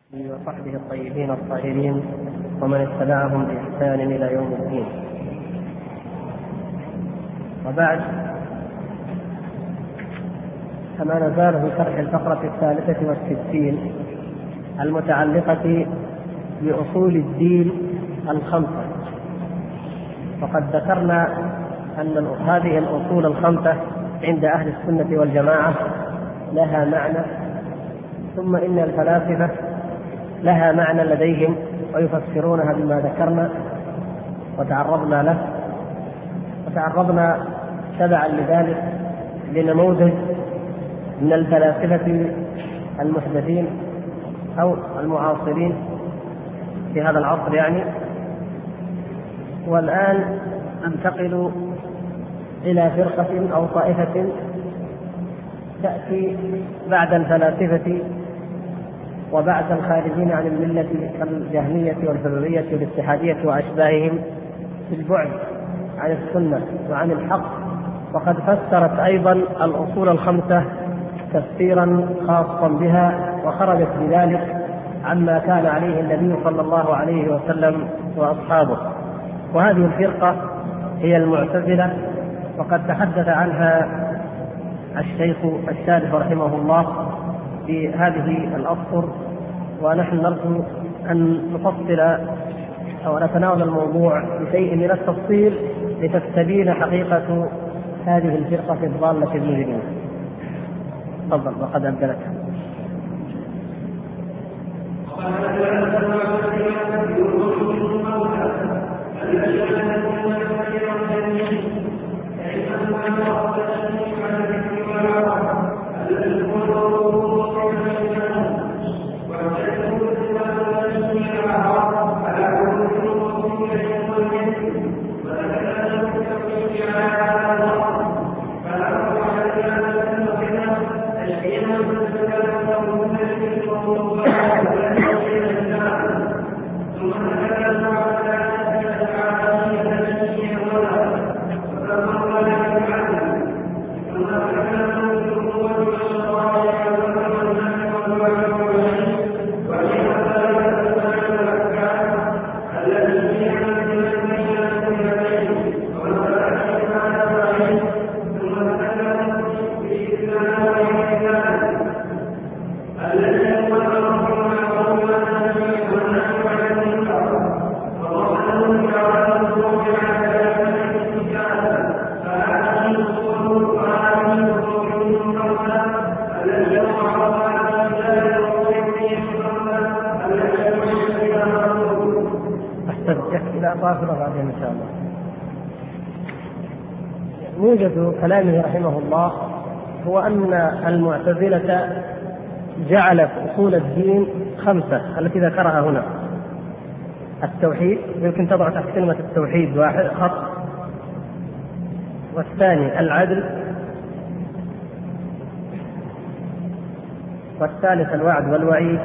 وصحبه الطيبين الطاهرين ومن اتبعهم بإحسان إلى يوم الدين. وبعد، فما نزال في شرح الفقرة 63 المتعلقة بأصول الدين الخمسة. وقد ذكرنا أن هذه الأصول الخمسة عند أهل السنة والجماعة لها معنى، ثم إن الفلاسفة لها معنى لديهم ويفسرونها بما ذكرنا وتعرضنا له، وتعرضنا تبعا لذلك لنموذج من الفلاسفة المحدثين أو المعاصرين في هذا العصر يعني. والآن ننتقل إلى فرقة أو طائفة تأتي بعد الفلاسفة وبعد الخارجين عن الملة كالجهمية والحلولية والاتحادية وأشباههم في البعد عن السنة وعن الحق، وقد فسرت أيضا الأصول الخمسة تفسيرا خاصا بها، وخرجت بذلك عما كان عليه النبي صلى الله عليه وسلم وأصحابه. وهذه الفرقة هي المعتزلة، وقد تحدث عنها الشيخ الشارح رحمه الله في هذه الأسطر، ونحن نرجو أن نفصل أو نتناول الموضوع بشيء من التفصيل لتستبين حقيقة هذه الفرقة الضالة المجرمة. تفضل، وقد أبدلت. بعدين إن شاء الله. موجز كلامه رحمه الله هو أن المعتزلة جعلت أصول الدين خمسة التي ذكرها هنا: التوحيد، يمكن تضع تحت كلمة التوحيد واحد خط، والثاني العدل، والثالث الوعد والوعيد،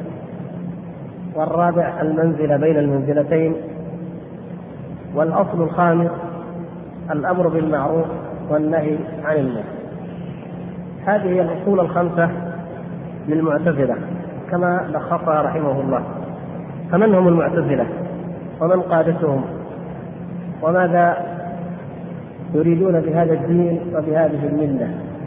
والرابع المنزلة بين المنزلتين، والأصل الخامس الأمر بالمعروف والنهي عن المنكر. هذه هي الأصول الخمسة للمعتزلة كما لخصها رحمه الله. فمن هم المعتزلة؟ ومن قادتهم؟ وماذا يريدون بهذا الدين وبهذه الملة؟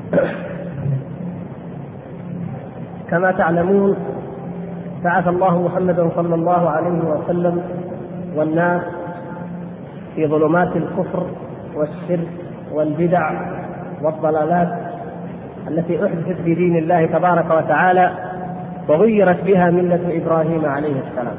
كما تعلمون، بعث الله محمدا صلى الله عليه وسلم والناس في ظلمات الكفر والشرك والبدع والضلالات التي أحدثت في دين الله تبارك وتعالى وغيرت بها ملة إبراهيم عليه السلام.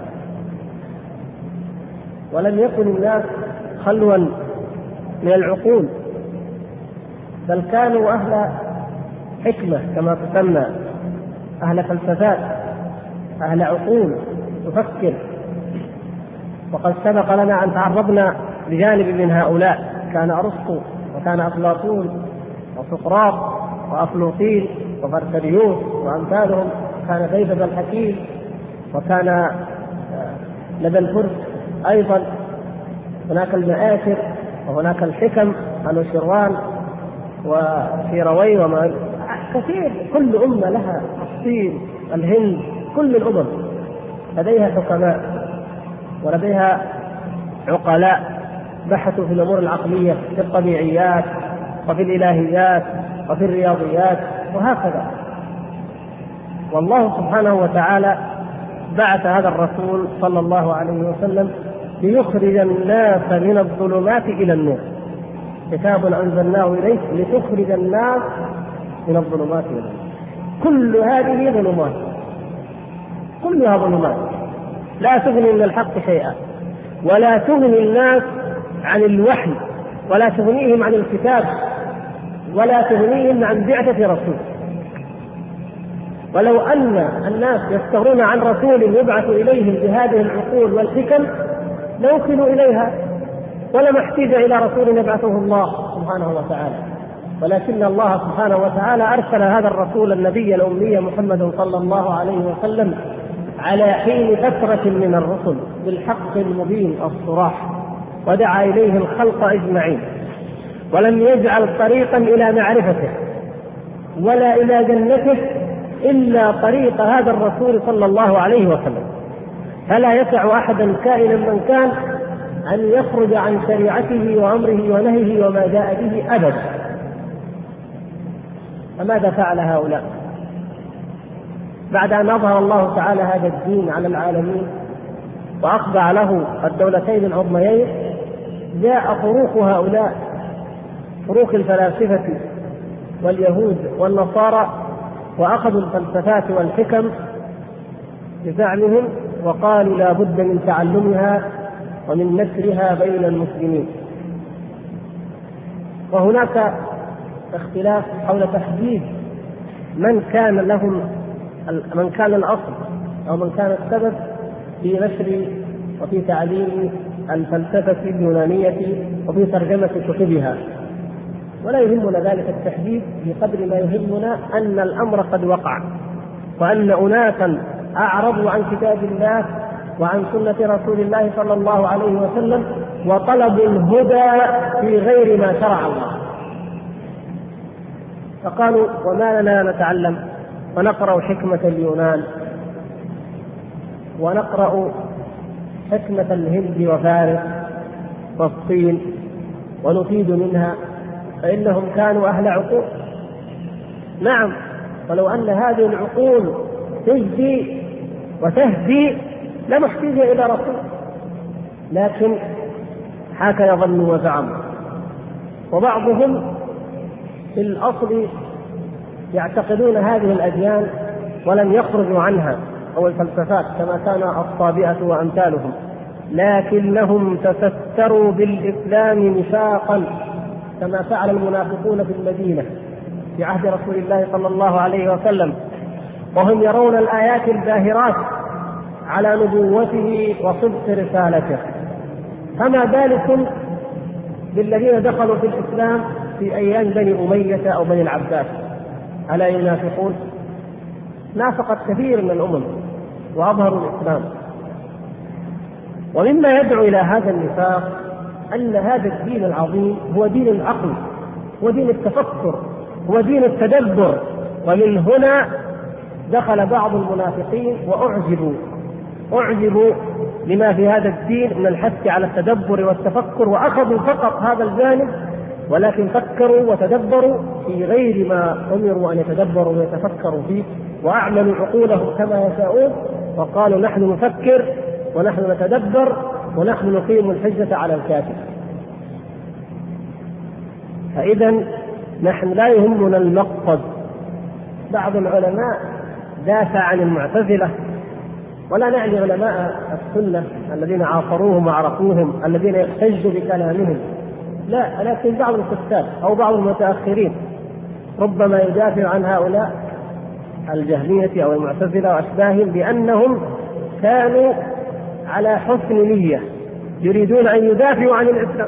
ولم يكن الناس خلوا من العقول، بل كانوا أهل حكمة كما تسمى، أهل فلسفات، أهل عقول تفكر. وقد سبق لنا أن تعرضنا بجانب من هؤلاء: كان أرسطو، وكان أفلاطون، وسقراط، وأفلوطين، وبرتليوس وأمثالهم، كان بيبذ الحكيم، وكان لدى الفرس أيضا هناك المآثر، وهناك الحكم أنوشروان وسيروي وما كثير. كل أمة لها الصين، الهند، كل الأمم لديها حكماء ولديها عقلاء بحثوا في الأمور العقلية، في الطبيعيات وفي الإلهيات وفي الرياضيات وهكذا. والله سبحانه وتعالى بعث هذا الرسول صلى الله عليه وسلم ليخرج الناس من الظلمات إلى النور. كتاب أنزلناه إليك لتخرج الناس من الظلمات إلى النور. كل هذه ظلمات، كلها ظلمات لا تغني من الحق شيئا، ولا تغني الناس عن الوحي، ولا تغنيهم عن الكتاب، ولا تغنيهم عن بعثة رسول. ولو أن الناس يستغنون عن رسول يبعث إليهم بهذه العقول والحكم لوصلوا إليها، ولما احتاج إلى رسول يبعثه الله سبحانه وتعالى. ولكن الله سبحانه وتعالى أرسل هذا الرسول النبي الأمي محمد صلى الله عليه وسلم على حين فترة من الرسل بالحق المبين الصراح، ودعا إليه الخلق أجمعين، ولم يجعل طريقا إلى معرفته ولا إلى جنته إلا طريق هذا الرسول صلى الله عليه وسلم. فلا يسع أحدا كائنا من كان أن يخرج عن شريعته وأمره ونهيه وما جاء به أبدا. فماذا فعل هؤلاء بعد أن أظهر الله تعالى هذا الدين على العالمين وأخضع له الدولتين العظميين؟ جاء فروق هؤلاء، فروق الفلاسفة واليهود والنصارى، وأخذوا الفلسفات والحكم بزعمهم وقالوا لا بد من تعلمها ومن نشرها بين المسلمين. وهناك اختلاف حول تحديد من كان الأصل أو من كان السبب في نشر وفي تعليم الفلسفة اليونانية وفي ترجمة كتبها، ولا يهمنا ذلك التحديد بقدر ما يهمنا أن الأمر قد وقع، وأن أناسا أعرضوا عن كتاب الله وعن سنة رسول الله صلى الله عليه وسلم وطلبوا الهدى في غير ما شرع الله، فقالوا وما لنا نتعلم ونقرأ حكمة اليونان ونقرأ حكمة الهند وفارس والصين ونفيد منها، فإنهم كانوا أهل عقول. نعم، ولو أن هذه العقول تجدي وتهدي لما احتاج إلى رسول، لكن هكذا ظنوا وزعموا. وبعضهم في الأصل يعتقدون هذه الأديان ولم يخرجوا عنها أو الفلسفات كما كان الصابئة وأمثالهم، لكنهم تستروا بالإسلام نفاقا كما فعل المنافقون في المدينة في عهد رسول الله صلى الله عليه وسلم، وهم يرون الآيات الباهرات على نبوته وصدق رسالته. فما بالكم بالذين دخلوا في الإسلام في أيام بني أمية أو بني العباس؟ ألا ينافقون؟ نافقت كثير من الأمم وأظهروا الإسلام. ومما يدعو إلى هذا النفاق أن هذا الدين العظيم هو دين العقل، هو دين التفكر، هو دين التدبر. ومن هنا دخل بعض المنافقين وأعجبوا لما في هذا الدين من الحث على التدبر والتفكر، وأخذوا فقط هذا الجانب، ولكن فكروا وتدبروا في غير ما أمروا أن يتدبروا ويتفكروا فيه، وأعملوا عقولهم كما يشاءون، وقالوا نحن نفكر ونحن نتدبر ونحن نقيم الحجة على الكافر. فإذا نحن لا يهمنا المقصد. بعض العلماء دافع عن المعتزلة، ولا نعني علماء السنة الذين عاصروهم وعرفوهم الذين يحتجوا بكلامهم، لا، لكن بعض الكتاب أو بعض المتأخرين ربما يدافع عن هؤلاء الجهمية أو المعتزلة وأشباههم بأنهم كانوا على حسن نية يريدون أن يدافعوا عن الإسلام.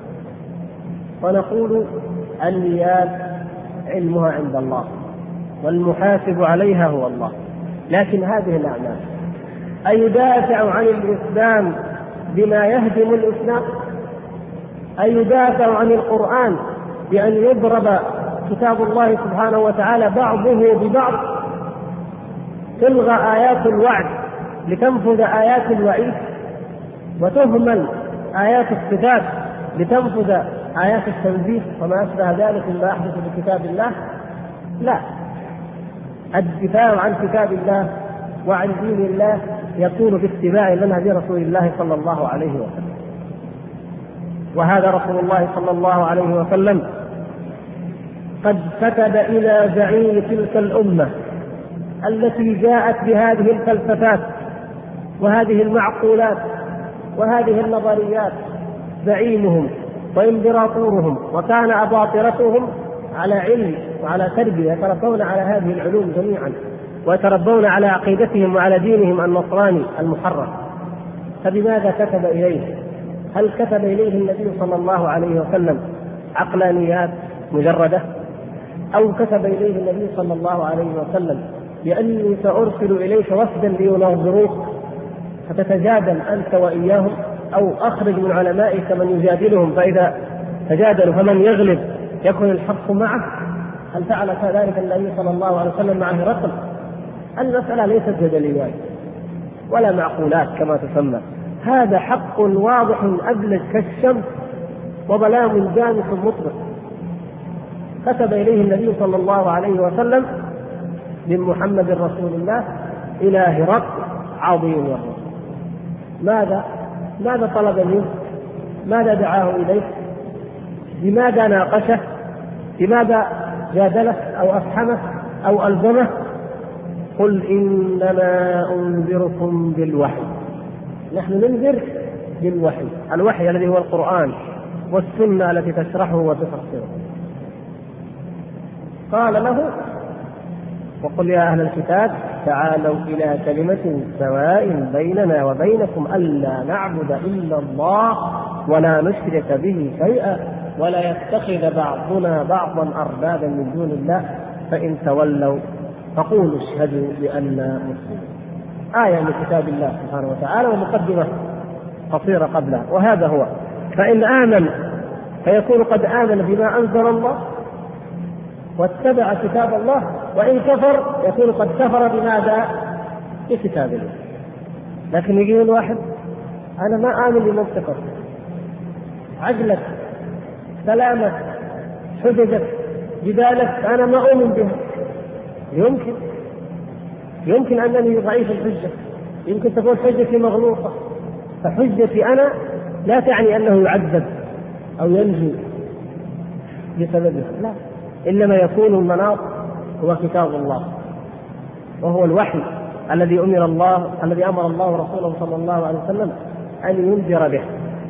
ونقول النيات علمها عند الله والمحاسب عليها هو الله، لكن هذه الأعمال أيدافع عن الإسلام بما يهدم الإسلام؟ أيدافع عن القرآن بأن يضرب كتاب الله سبحانه وتعالى بعضه ببعض؟ تلغى آيات الوعد لتنفذ آيات الوعيد، وتهمل آيات الصفات لتنفذ آيات التنزيه وما أشبه ذلك مما يحدث بكتاب الله؟ لا، الدفاع عن كتاب الله وعن دين الله يكون باتباع منهج رسول الله صلى الله عليه وسلم. وهذا رسول الله صلى الله عليه وسلم قد كتب إلى زعيم تلك الأمة التي جاءت بهذه الفلسفات وهذه المعقولات وهذه النظريات، زعيمهم وإمبراطورهم، وكان أباطرتهم على علم وعلى تربية، يتربون على هذه العلوم جميعا، ويتربون على عقيدتهم وعلى دينهم النصراني المحرف. فبماذا كتب إليه؟ هل كتب إليه النبي صلى الله عليه وسلم عقلانيات مجردة؟ أو كتب إليه النبي صلى الله عليه وسلم بأني سأرسل إليك وفدا ليناظروك فتتجادل أنت وإياهم؟ أو أخرج من علمائك من يجادلهم، فإذا تجادلوا فمن يغلب يكون الحق معه؟ هل فعل ذلك النبي صلى الله عليه وسلم مع هرقل؟ المسألة ليست جدليات ولا معقولات كما تسمى، هذا حق واضح أبلج كالشمس وظلام جامس مطلق. كتب إليه النبي صلى الله عليه وسلم من محمد رسول الله إلى هرقل عظيم الرسول. ماذا طلب منه؟ ماذا دعاه إليه؟ بماذا ناقشه؟ بماذا جادله أو أفحمه أو ألزمه؟ قل إنما أنذركم بالوحي. نحن ننذر بالوحي، الوحي الذي هو القرآن والسنة التي تشرحه وتفسره. قال له: وقل يا أهل الكتاب تعالوا إلى كلمة سواء بيننا وبينكم ألا نعبد إلا الله ولا نشرك به شيئا ولا يتخذ بعضنا بعضا أربابا من دون الله فإن تولوا فقولوا اشهدوا بأننا مسلمون. آية من كتاب الله سبحانه وتعالى ومقدمة قصيرة قبلها. وهذا هو، فإن آمن فيكون قد آمن بما أنزل الله واتبع كتاب الله، وإن كفر يكون قد كفر بماذا؟ بكتاب الله. لكن يجي الواحد: أنا ما آمن بمنطقك، عقلك، كلامك، حججك، جدالك أنا ما أؤمن بها. يمكن أنني ضعيف الحجة، يمكن تكون حجتي مغلوطة، فحجتي أنا لا تعني أنه يعذب أو ينجو بسببها، لا، إنما يكون المناط هو كتاب الله وهو الوحي الذي أمر الله رسوله صلى الله عليه وسلم أن ينذر به.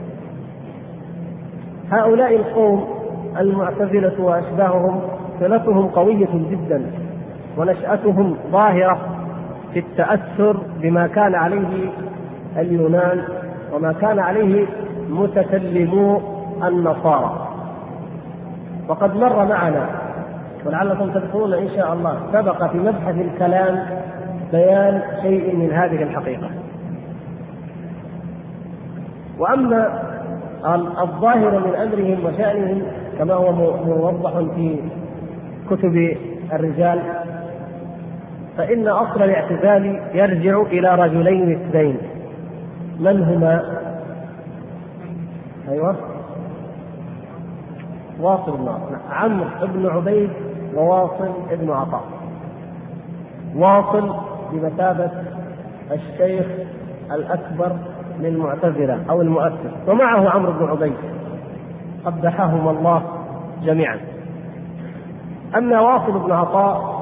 هؤلاء القوم المعتزلة وأشباههم صلتهم قوية جدا، ونشأتهم ظاهرة في التأثر بما كان عليه اليونان وما كان عليه متكلمو النصارى. وقد مر معنا ولعلكم تذكرون إن شاء الله سبق في مبحث الكلام بيان شيء من هذه الحقيقة. وأما الظاهر من أمرهم وشأنهم كما هو موضح في كتب الرجال، فإن أصل الاعتزال يرجع إلى رجلين اثنين. من هما؟ أيوة، واصل بن عمرو بن عبيد وواصل بن عطاء. واصل بمثابة الشيخ الأكبر للمعتزلة أو المؤسس، ومعه عمرو بن عبيد قبحهم الله جميعا. أما واصل بن عطاء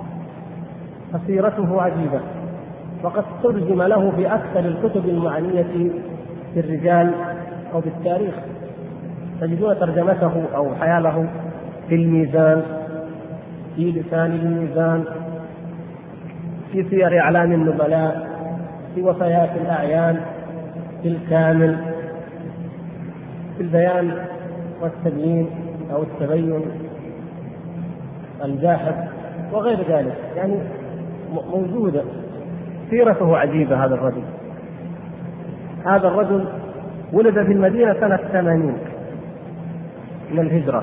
فسيرته عجيبة، وقد ترجم له في أكثر الكتب المعنية في الرجال أو بالتاريخ، تجدون ترجمته أو حياله في الميزان، في لسان الميزان، في سير أعلام النبلاء، في وفيات الأعيان، في الكامل، في البيان والتبيين أو التبين، الجاحظ وغير ذلك، يعني موجودة. سيرته عجيبة. هذا الرجل ولد في المدينة سنة 80 من الهجرة،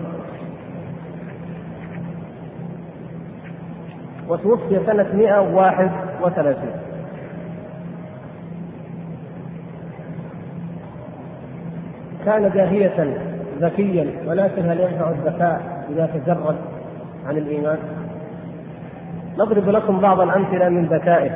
وتوفي سنة 131. كان داهية ذكيا، ولكن هل ينفع الذكاء إذا تجرد عن الإيمان؟ نضرب لكم بعض الأمثلة من ذكائه.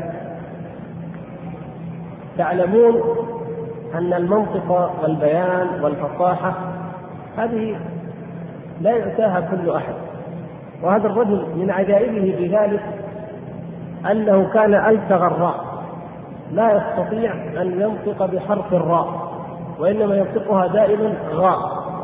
تعلمون أن المنطق والبيان والفصاحة هذه لا يؤتاها كل أحد، وهذا الرجل من عجائبه بذلك أنه كان ألتغ الراء، لا يستطيع أن ينطق بحرف الراء، وإنما ينطقها دائما غاء،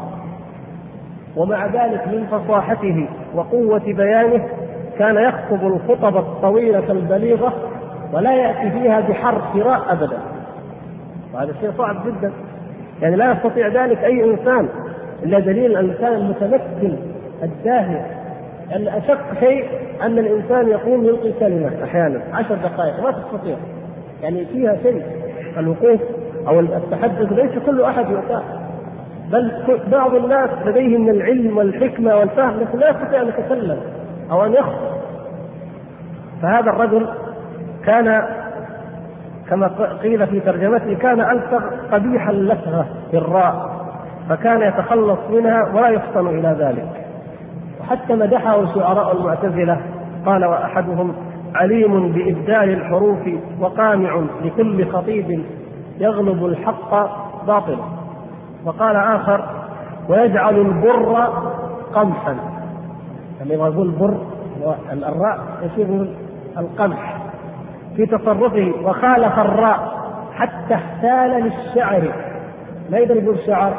ومع ذلك من فصاحته وقوة بيانه كان يخطب الخطب الطويلة البليغة ولا يأتي فيها بحرف راء أبدا، وهذا شيء صعب جدا، يعني لا يستطيع ذلك أي إنسان، إلا دليل الإنسان المتمكن الداهية. أن أشق شيء أن الإنسان يقوم يلقي كلمة أحيانا 10 دقائق ما تستطيع، يعني فيها شيء الوقوف أو التحدث ليس كل أحد يؤتاه، بل بعض الناس لديه من العلم والحكمة والفهم لكن لا يستطيع أن يتكلم أو أن يخطب. فهذا الرجل كان كما قيل في ترجمته كان ألتغ قبيح اللثغة في الراء، فكان يتخلص منها ولا يفطن إلى ذلك. وحتى مدحه شعراء المعتزلة، قال وأحدهم عليم بإبدال الحروف وقامع لكل خطيب يغلب الحق باطلا. وقال آخر ويجعل البر قمحا، يعني يقول البر الراء يصير القمح في تصرفه، وخالف الراء حتى احتال للشعر، لا يقدر يقول شعر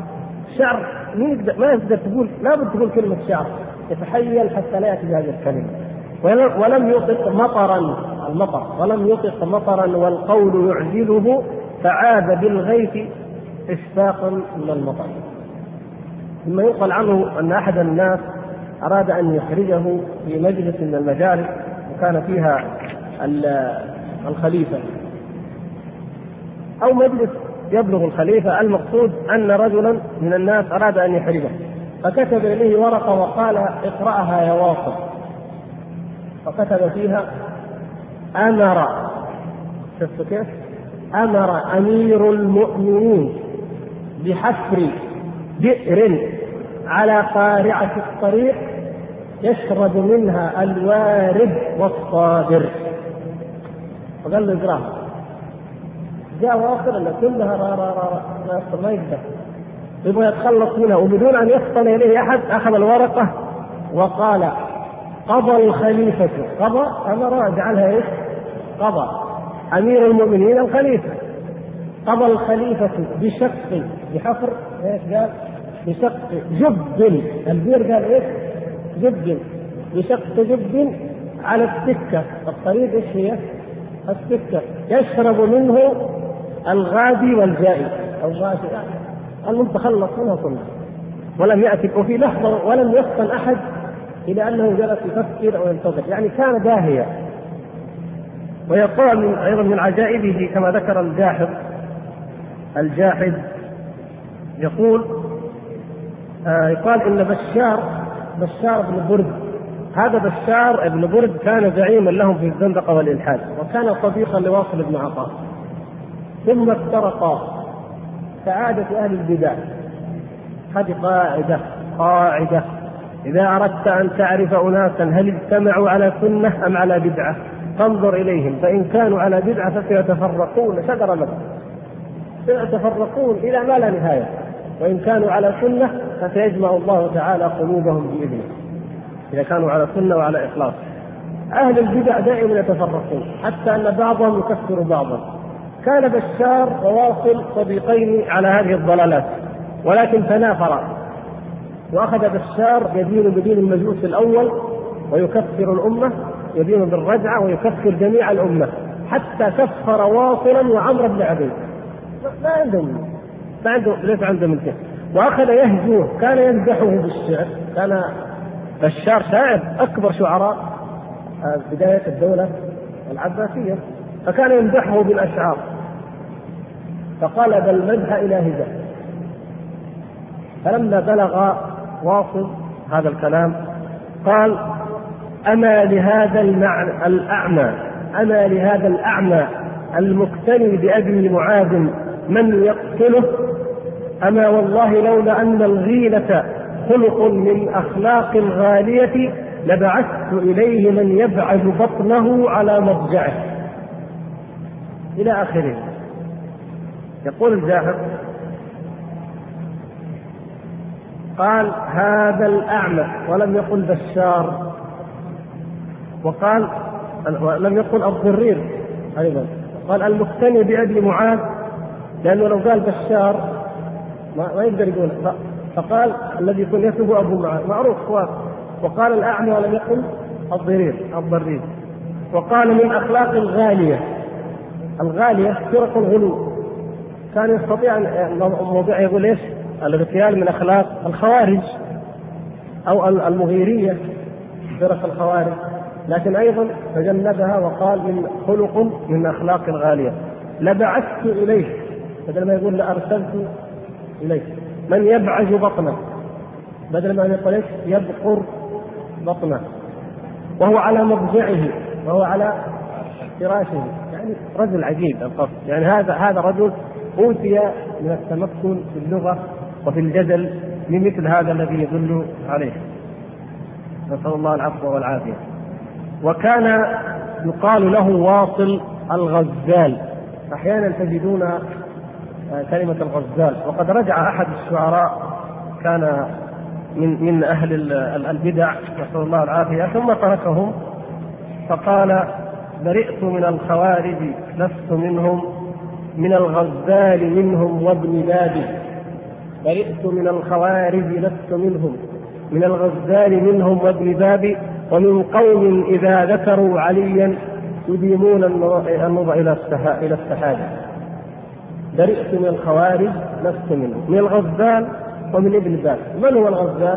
ما يقدر تقول، لا بد تقول كلمة شعر، يتحيل حتى لا يأتي بهذه الكلمة. ولم يطق مطرا، المطر ولم يطق مطرا والقول يعجله، فعاد بالغيث إشفاقا من المطر. ثم يقال عنه أن أحد الناس أراد أن يخرجه في مجلس من المجالس وكان فيها الخليفة أو مجلس يبلغ الخليفة، المقصود أن رجلا من الناس أراد أن يحرجه، فكتب إليه ورقة وقال اقرأها يا واصل، فكتب فيها أمر، شفت كيف؟ أمر أمير المؤمنين بحفر بئر على قارعة الطريق يشرب منها الوارد والصابر، فقال له اقراها. جاء واصل ان كلها ما يقدر، يبغى يتخلص منها، وبدون ان يفطن اليه احد اخذ الورقه وقال قضى الخليفه، قضى امر جعلها ايش؟ قضى امير المؤمنين الخليفه، قضى الخليفه بشق بحفر ايش قال؟ بشق جب، البير قال ايش؟ جب، بشق جب على السكه، الطريق ايش هي؟ السكه، يشرب منه الغادي والجائي او غاشي، المتخلص منه كله، ولم يأتي وفي لحظة ولم يفطن أحد إلى أنه جلس يفكر أو ينتظر، يعني كان داهية. ويقال أيضا من عجائبه كما ذكر الجاحظ يقول يقال إن بشار بن برد، هذا بشار بن برد كان زعيما لهم في الزندقة والإلحاد، وكان صديقا لواصل بن عطاء، ثم افترقا كعادة أهل البدع. هذه قاعدة إذا أردت أن تعرف أناسا هل اجتمعوا على سنة أم على بدعة فانظر إليهم، فإن كانوا على بدعة فسيتفرقون شجر لهم، سيتفرقون إلى ما لا نهاية، وإن كانوا على سنة فسيجمع الله تعالى قلوبهم بإذنه إذا كانوا على سنة وعلى إخلاص. أهل البدع دائما يتفرقون حتى أن بعضهم يكفر بعضا. كان بشار وواصل صديقين على هذه الضلالات، ولكن تنافرا، وأخذ بشار يدين بدين المجوس الأول ويكفر الأمة، يدين بالرجعة ويكفر جميع الأمة، حتى كفر واصلا وعمر بن عبيد، ليس عندهم الكفر، وأخذ يهجوه، كان يمدحه بالشعر، كان بشار شاعر أكبر شعراء بداية الدولة العباسية، فكان يمدحه بالأشعار، فقلب المدح إلى هجاء. فلما بلغ واصل هذا الكلام قال أما لهذا الأعمى المقتني بأبي معاذ من يقتله، أما والله لولا أن الغيلة خلق من أخلاق الغالية لبعثت إليه من يبعث بطنه على مضجعه، إلى آخره. يقول الجاحظ قال هذا الأعمى، ولم يقل بشار، وقال لم يقل الضرير أيضا، قال المقتني بأبي معاذ، لأنه لو قال بشار ما يقدر يقول، فقال الذي يكون يسبه أبو معاذ معروف هو، وقال الأعمى ولم يقل الضرير. وقال من أخلاق الغالية فرق الغلو، كان يستطيع الموضوع يقول ايش؟ الاغتيال من أخلاق الخوارج أو المغيرية فرق الخوارج، لكن أيضا تجنبها وقال من خلق من أخلاق الغالية. لبعثت إليه بدل ما يقول لأرسلت إليه من يبعج بطنه، بدل ما يقول ايش؟ يبقر بطنه، وهو على مضجعه، وهو على فراشه. يعني رجل عجيب القصد، يعني هذا رجل أوتي من التمكن في اللغة وفي الجدل من مثل هذا الذي يدل عليه، نسأل الله العفو والعافية. وكان يقال له واصل الغزال، أحيانا تجدون كلمة الغزال. وقد رجع أحد الشعراء كان من أهل البدع نسأل الله العافية ثم تركهم، فقال برئت من الخوارج لست منهم، من الغزال منهم وابن بابي. برئت من الخوارج لست منهم، من الغزال منهم وابن بابي، ومن قوم إذا ذكروا عليا يديمون النظر إلى السحابة. برئت من الخوارج لست منهم، من الغزال ومن ابن بابي. من هو الغزال؟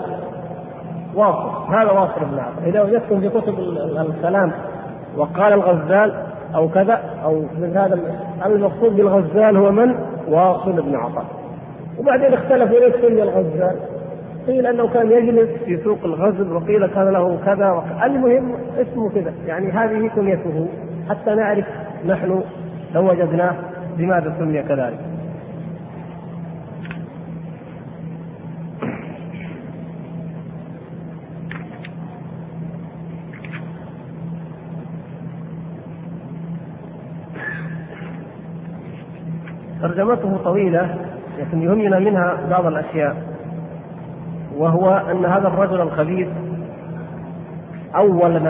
واصل، هذا واصل بن عطاء. إذا وجدتم في كتب الكلام وقال الغزال أو كذا أو من هذا المقصود بالغزال هو من؟ واصل بن عطاء. وبعدين اختلفوا ليش سمي الغزال، قيل أنه كان يجلس في سوق الغزل، وقيل كان له كذا المهم اسمه كذا، يعني هذه كنيته حتى نعرف نحن لو وجدناه لماذا سمي كذلك. ترجمته طويلة لكن يهمنا منها بعض الأشياء، وهو أن هذا الرجل الخبيث أول ما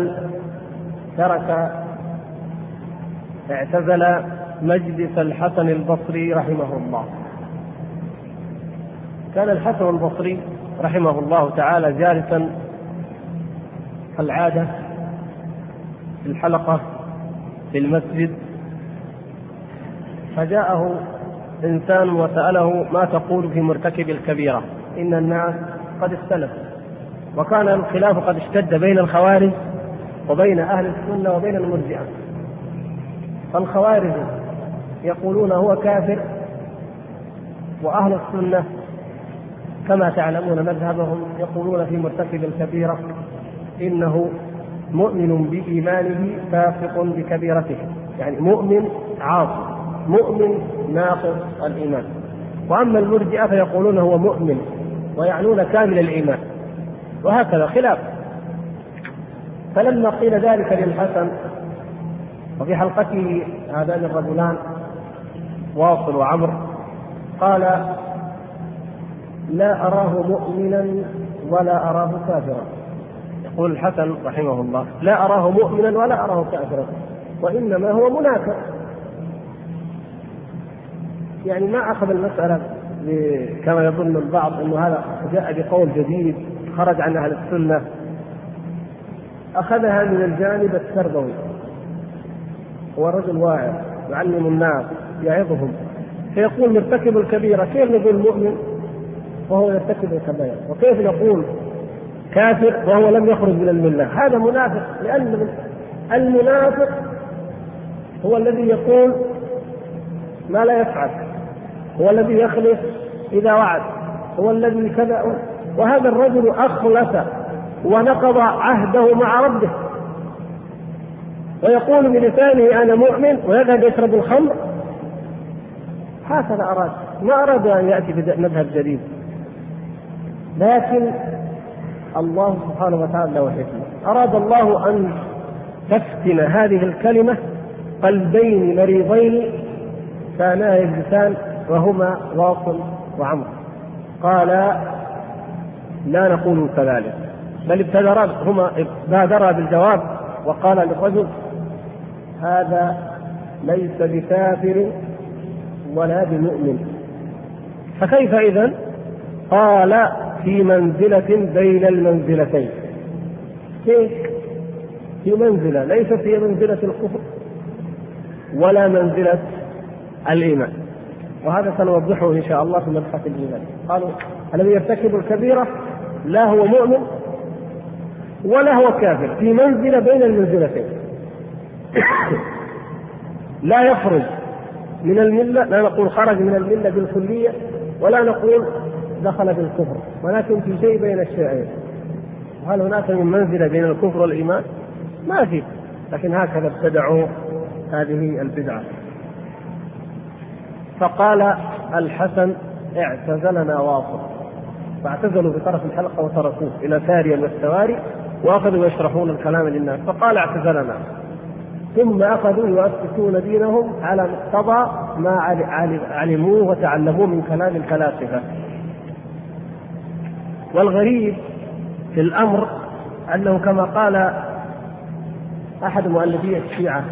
اعتزل مجلس الحسن البصري رحمه الله. كان الحسن البصري رحمه الله تعالى جالسا كالعادة في الحلقة في المسجد، فجاءه إنسان وسأله ما تقول في مرتكب الكبيرة؟ إن الناس قد اختلفوا، وكان الخلاف قد اشتد بين الخوارج وبين أهل السنة وبين المرجئة. فالخوارج يقولون هو كافر، وأهل السنة كما تعلمون مذهبهم يقولون في مرتكب الكبيرة إنه مؤمن بإيمانه فاسق بكبيرته، يعني مؤمن عاصي، مؤمن ناقص الإيمان. وأما المرجئة فيقولون هو مؤمن ويعنون كامل الإيمان، وهكذا خلاف. فلما قيل ذلك للحسن وفي حلقته هذان الرجلان واصل وعمر، قال لا أراه مؤمنا ولا أراه كافرا. يقول الحسن رحمه الله لا أراه مؤمنا ولا أراه كافرا، وإنما هو منافق. يعني ما أخذ المسألة كما يظن البعض أنه هذا جاء بقول جديد خرج عن أهل السنة، أخذها من الجانب التربوي. هو رجل واعي يعلم الناس يعظهم، فيقول مرتكب الكبيرة كيف نقول مؤمن وهو يرتكب الكبائر، وكيف نقول كافر وهو لم يخرج من الملة؟ هذا منافق، لأن المنافق هو الذي يقول ما لا يفعل، هو الذي يخلف إذا وعد، هو الذي كذا. وهذا الرجل أخلص ونقض عهده مع ربه، ويقول بلسانه أنا مؤمن ويذهب يشرب الخمر. هكذا أراد ما أراد أن يأتي بمذهب جديد، لكن الله سبحانه وتعالى له حكمة. أراد الله أن تفتن هذه الكلمة قلبين مريضين كانا يجلسان وهما واصل وعمرو. قال لا نقول كذلك، بل بادرا بالجواب وقال للرجل هذا ليس بكافر ولا بمؤمن، فكيف إذن؟ قال في منزلة بين المنزلتين. كيف؟ في منزلة ليست هي منزلة الكفر ولا منزلة الإيمان، وهذا سنوضحه إن شاء الله في مبحث الإيمان. قالوا الذي يرتكب الكبيرة لا هو مؤمن ولا هو كافر، في منزلة بين المنزلتين. لا يخرج من الملة، لا نقول خرج من الملة بالكلية ولا نقول دخل بالكفر، ولكن في شيء بين الشيئين. وهل هناك من منزلة بين الكفر والإيمان؟ ما في، لكن هكذا ابتدعوا هذه البدعة. فقال الحسن اعتزلنا واصل، فاعتزلوا بطرف الحلقة وتركوه إلى ساريا والسواري وأخذوا يشرحون الكلام للناس، فقال اعتزلنا، ثم أخذوا يؤسسون دينهم على مقتضى ما علموه وتعلموه من كلام الفلاسفة. والغريب في الأمر أنه كما قال أحد مؤلفي الشيعة،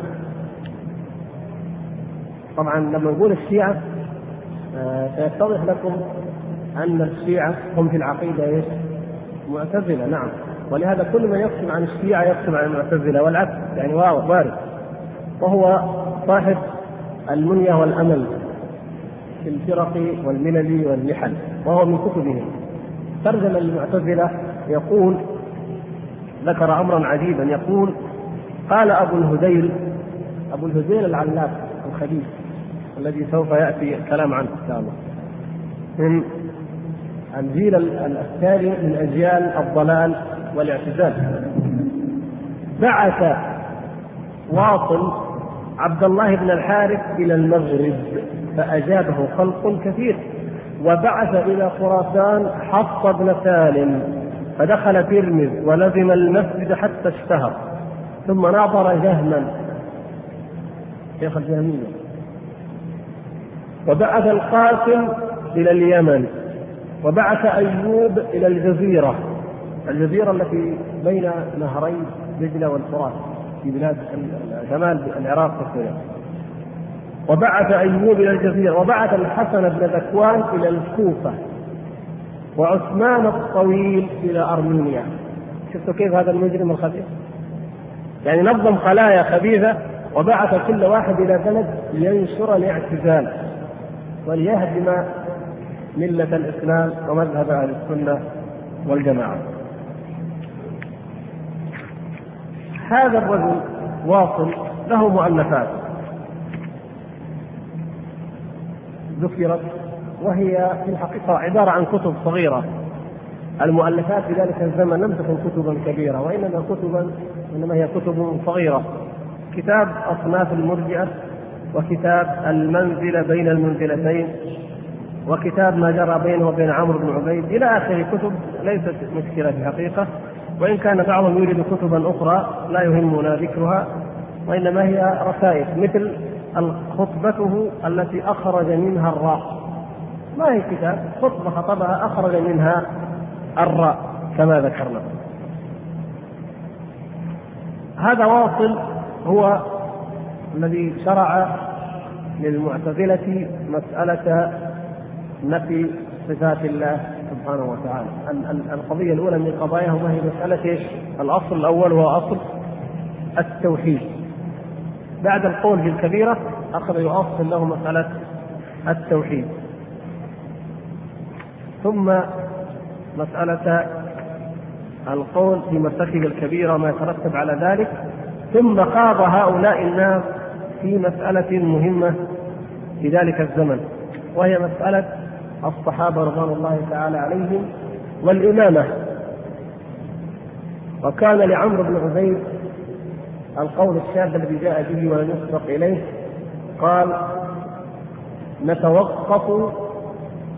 طبعا لما نقول الشيعة سيتضح لكم أن الشيعة هم في العقيدة معتزلة، نعم، ولهذا كل من يقسم عن الشيعة يقسم عن المعتزلة والعكس، يعني وارد. وهو صاحب المنية والأمل في الفرق والملل والنحل، وهو من كتبهم. ترجم المعتزلة يقول، ذكر أمرا عجيبا، يقول قال أبو الهذيل العلاف الخبيث الذي سوف يأتي الكلام عنه إن شاء الله، من الجيل الثاني من أجيال الضلال والاعتزال، بعث واصل عبد الله بن الحارث إلى المغرب فأجابه خلق كثير، وبعث إلى خراسان حفص بن سالم فدخل ترمذ ولزم المسجد حتى اشتهر، ثم ناظر جهما شيخ الجهمية، وبعث القاسم إلى اليمن، وبعث أيوب إلى الجزيرة التي بين نهري دجلة والفرات في بلاد شمال العراق وسوريا، وبعث أيوب إلى الجزيرة، وبعث الحسن بن ذكوان إلى الكوفة، وعثمان الطويل إلى أرمينيا. شفتوا كيف هذا المجرم الخبيث؟ يعني نظم خلايا خبيثة وبعث كل واحد إلى بلد لينشر الاعتزال وليهدم ملة الإسلام ومذهب أهل السنة والجماعة. هذا الرجل واصل له مؤلفات ذكرت، وهي في الحقيقة عبارة عن كتب صغيرة. المؤلفات في ذلك الزمن لم تكن كتبا كبيرة، وإنما هي كتب صغيرة. كتاب أصناف المرجئة، وكتاب المنزلة بين المنزلتين، وكتاب ما جرى بينه وبين عمرو بن عبيد، إلى آخر كتب ليست مشكلة في الحقيقة، وإن كان بعضهم يريد كتبا أخرى لا يهمنا ذكرها، وإنما هي رسائل مثل خطبته التي أخرج منها الراء، ما هي كتاب، خطبة خطبها أخرج منها الراء كما ذكرنا. هذا واصل هو الذي شرع للمعتزلة مسألة نفي صفات الله سبحانه وتعالى. القضية الأولى من قضاياهم هي مسألة الأصل الأول هو أصل التوحيد. بعد القول بالكبيرة أخذ يؤصل له مسألة التوحيد، ثم مسألة القول في مرتكب الكبيرة وما يترتب على ذلك، ثم خاض هؤلاء الناس في مسألة مهمة في ذلك الزمن، وهي مسألة الصحابة رضوان الله تعالى عليهم والإمامة. وكان لعمرو بن عبيد القول الشاذ الذي جاء به ولم يسبق إليه، قال نتوقف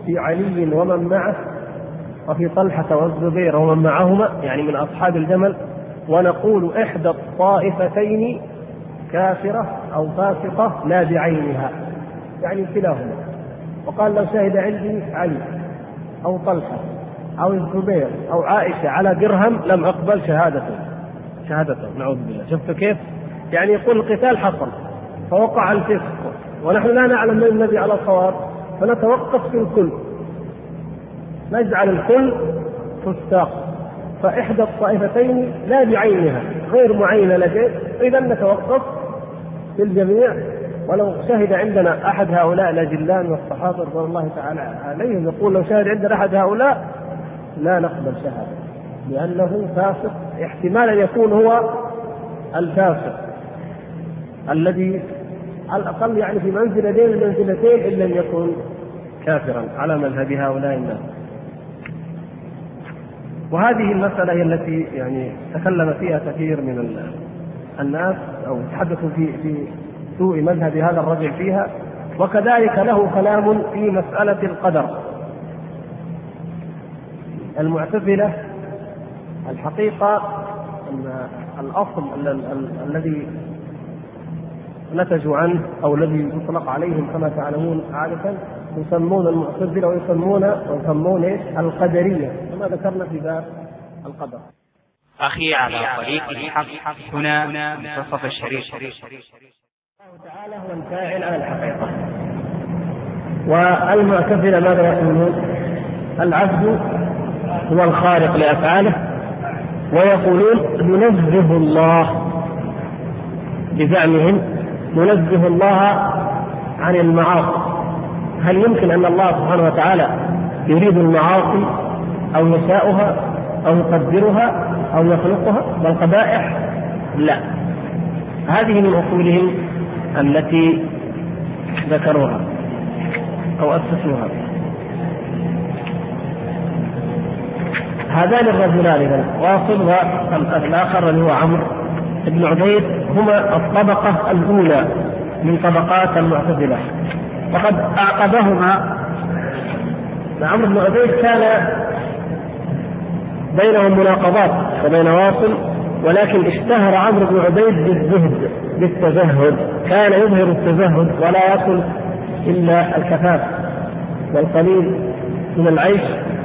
في علي ومن معه، وفي طلحة والزبير ومن معهما، يعني من أصحاب الجمل، ونقول إحدى الطائفتين كافرة أو فاسقة لا بعينها، يعني كلاهما. وقال لو شهد عندي علي أو طلحة أو الزبير أو عائشة على درهم لم أقبل شهادته. نعوذ بالله. شفت كيف؟ يعني يقول القتال حصل فوقع الفسق ونحن لا نعلم من النبي على الصواب، فنتوقف في الكل، نجعل الكل فساق. فإحدى الطائفتين لا بعينها غير معينة لديه، إذا نتوقف في الجميع. ولو شهد عندنا أحد هؤلاء الأجلان والصحابة رضوان الله تعالى عليهم، يقول لو شهد عندنا أحد هؤلاء لا نقبل شهادة، لأنه فاسق، احتمال أن يكون هو الفاسق الذي على الأقل يعني في منزلة بين المنزلتين إن لم يكن كافرا على مذهب هؤلاء الناس. وهذه المسألة هي التي يعني تكلم فيها كثير من الناس أو تحدثوا في سوء مذهب هذا الرجل فيها. وكذلك له كلام في مسألة القدر. المعتزلة الحقيقة أن الأصل الذي نتجوا عنه أو الذي يطلق عليهم كما تعلمون عادة يسمون المعتزلة ويسمون القدرية كما ذكرنا في باب القدر. أخي على طريق الحق هنا منتصف الشريط. الله تعالى هو الفاعل على الحقيقة. والمعتزلة ماذا يقولون؟ العبد هو الخالق لأفعاله، ويقولون ننزه الله بزعمهم، ننزه الله عن المعاصي. هل يمكن أن الله سبحانه وتعالى يريد المعاصي أو يشاؤها أو يقدرها أو يخلقها والقبائح؟ لا. هذه من أصولهم التي ذكروها أو أسسوها. هذان الرجلان واصل والآخر اللي هو عمرو بن عبيد هما الطبقة الأولى من طبقات المعتزلة، وقد أعقبهما. عمرو بن عبيد كان بينهم مناقضات وبين واصل، ولكن اشتهر عمرو بن عبيد بالزهد بالتزهد، كان يظهر التزهد ولا يأكل إلا الكفاف والقليل من العيش،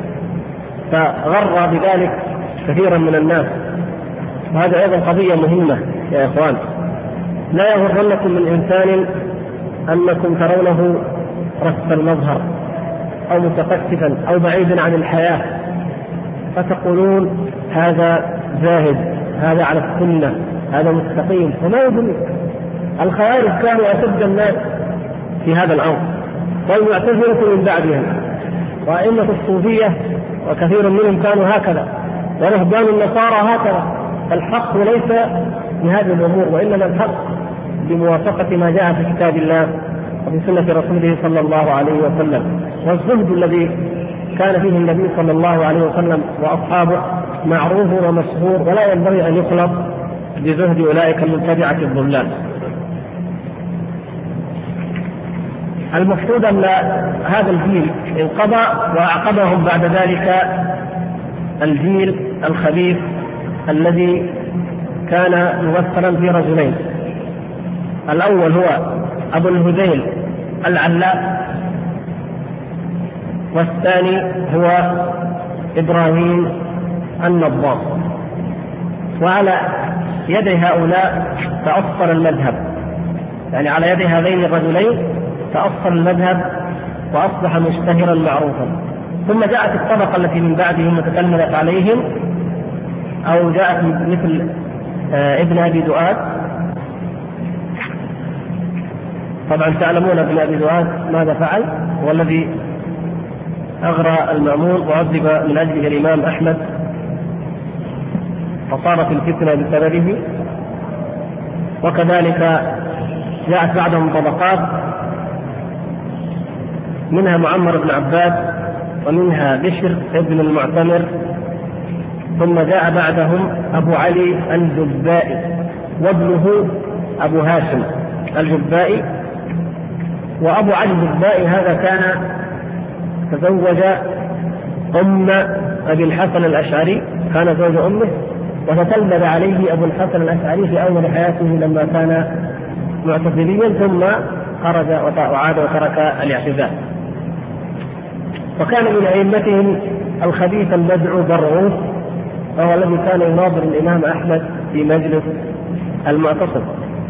فغر بذلك كثيرا من الناس. وهذا أيضا قضية مهمة يا إخوان. لا يغرنكم من إنسان أنكم ترونه رث المظهر أو متقشفا أو بعيدا عن الحياة فتقولون هذا زاهد، هذا على السنة، هذا مستقيم، وما يدري. الخوارج كانوا أشد الناس في هذا الأمر، والمعتزلة من بعدهم، وأئمة الصوفية وكثير منهم كانوا هكذا، ورهبان النصارى هكذا. الحق ليس بهذه الأمور، وإنما الحق بموافقة ما جاء في كتاب الله وفي سنة رسوله صلى الله عليه وسلم. والزهد الذي كان فيه النبي صلى الله عليه وسلم وأصحابه معروف ومشهور، ولا ينبغي أن يخلط بزهد أولئك المبتدعة الضلال. المفروض أن هذا الجيل انقضى، وأعقبهم بعد ذلك الجيل الخبيث الذي كان ممثلا في رجلين. الأول هو أبو الهذيل العلاء، والثاني هو إبراهيم النظام. وعلى يد هؤلاء تأصل المذهب، يعني على يد هذين الرجلين تأصل المذهب وأصبح مشتهرا معروفا. ثم جاءت الطبقة التي من بعدهم وتكلمت عليهم، أو جاءت مثل ابن أبي دؤاد. طبعا تعلمون ابن أبي دؤاد ماذا فعل، والذي أغرى المأمون وعذب من أجله الإمام أحمد، فصارت الفتنة بسببه. وكذلك جاءت بعدهم طبقات، منها معمر بن عباس، ومنها بشر ابن المعتمر، ثم جاء بعدهم أبو علي الجبائي وابنه أبو هاشم الجبائي. وأبو علي الجبائي هذا كان تزوج أم أبي الحسن الأشعري، كان زوج أمه، وتتلمذ عليه أبو الحسن الأشعري في أول حياته لما كان معتزليا، ثم خرج وعاد وترك الاعتزال. وكان من أئمتهم الخبيث المدعو برعوث، وهو الذي كان يناظر الإمام أحمد في مجلس المعتصم.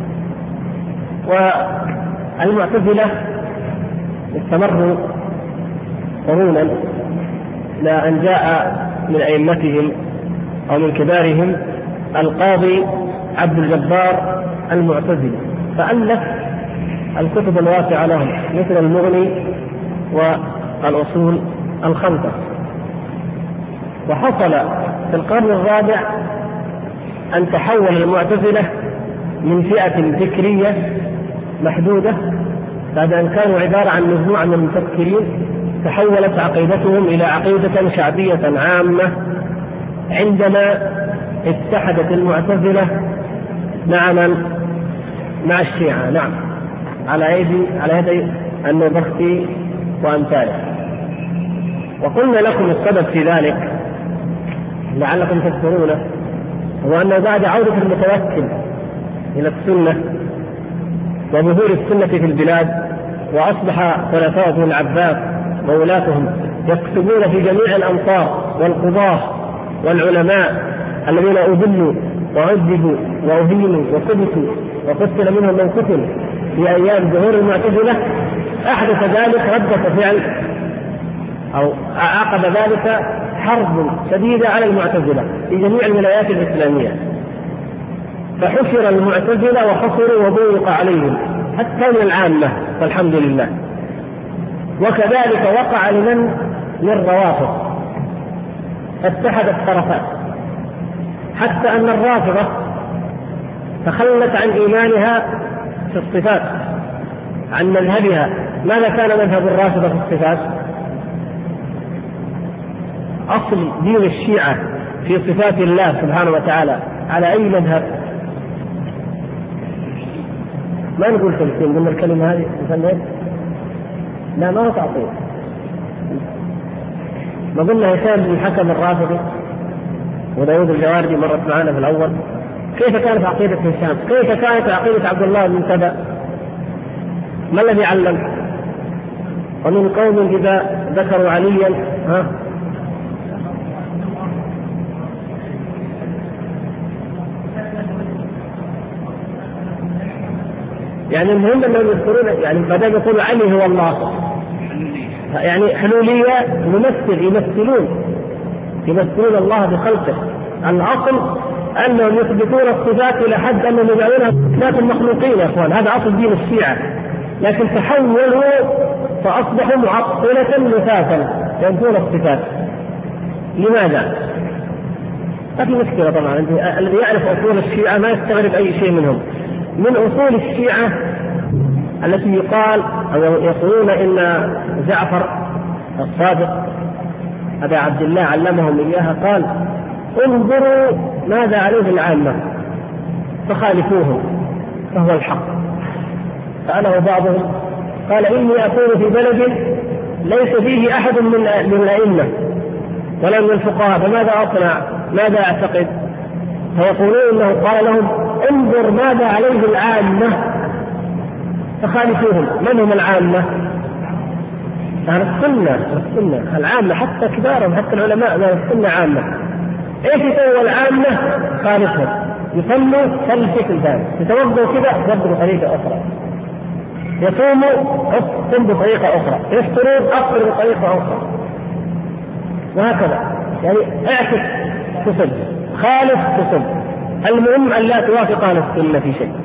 والمعتزلة استمروا قرونا إلى أن جاء من أئمتهم أو من كبارهم القاضي عبد الجبار المعتزلي، فألف الكتب الواسعة لهم مثل المغني والأصول الخمسة. وحصل في القرن الرابع أن تحول المعتزلة من فئة فكرية محدودة بعد أن كانوا عبارة عن مجموعة من المفكرين، تحولت عقيدتهم إلى عقيدة شعبية عامة عندما اتحدت المعتزلة مع الشيعة، نعم، على يدي النوبختي وأمثاله. وقلنا لكم السبب في ذلك لعلكم تذكرونه، هو أنه بعد عودة المتوكل إلى السنة وظهور السنة في البلاد، وأصبح خلفاء بن العباس وولاتهم يكتبون في جميع الأمصار، والقضاة والعلماء الذين أذلوا وعذبوا وأهينوا وكبتوا وقتل منهم من قتل في أيام ظهور المعتزلة، أحدث ذلك ردة فعل أو عقد ذلك حرب شديدة على المعتزلة في جميع الولايات الإسلامية، فحشر المعتزلة وحصروا وضيق عليهم حتى من العامة والحمد لله. وكذلك وقع للروافض، فاتحدت طرفات، حتى أن الرافضة تخلت عن إيمانها في الصفات عن مذهبها. ماذا كان مذهب الرافضة في الصفات؟ أصل دين الشيعة في صفات الله سبحانه وتعالى على أي مذهب؟ ما نقول تمثيل، قلنا الكلمة هذه مثلا لا، ما هو تعطيل. ما قلنا هشام بن الحكم الرافضي وداود الجواردي مرت معنا في الأول، كيف كانت عقيدة هشام؟ كيف كانت عقيدة عبد الله بن سبأ؟ ما الذي علم؟ ومن قوم إذا ذكروا عليا يعني المهم أنهم يذكرون، يعني ما دام يقولوا علي هو الله، يعني حلولية يمثلون الله بخلقه. الأصل أنهم يثبتون الصفات إلى حد أنهم يجعلونها صفات المخلوقين يا أخوان، هذا أصل دين الشيعة. لكن تحولوا فأصبحوا معطلة مثاثا ينفون الصفات. لماذا؟ ما في مشكلة طبعا، الذي يعرف أصول الشيعة ما يستغرب أي شيء منهم. من أصول الشيعة التي يقال أو يقولون إن جعفر الصادق أبا عبد الله علمهم إياها، قال انظروا ماذا عليه العامة فخالفوه فهو الحق. سأله بعضهم قال إني أكون في بلد ليس فيه أحد من الأئمة ولا من الفقهاء، فماذا أصنع؟ ماذا أعتقد؟ فيقولون إنه قال لهم انظر ماذا عليه العامة فخالفوهم. من هم العامة؟ السنة العامة، حتى كبارهم حتى العلماء من السنة عامة. ايش يسوي العامة؟ خالفهم. يصلوا صل ثاني، يتوضوا كذا يصلوا بطريقة أخرى، يصوموا صوم بطريقة أخرى، يفطرون أفطر بطريقة أخرى، وهكذا. يعني اعكس تصب، خالف تصب، المهم أن لا توافق على السنة في شيء.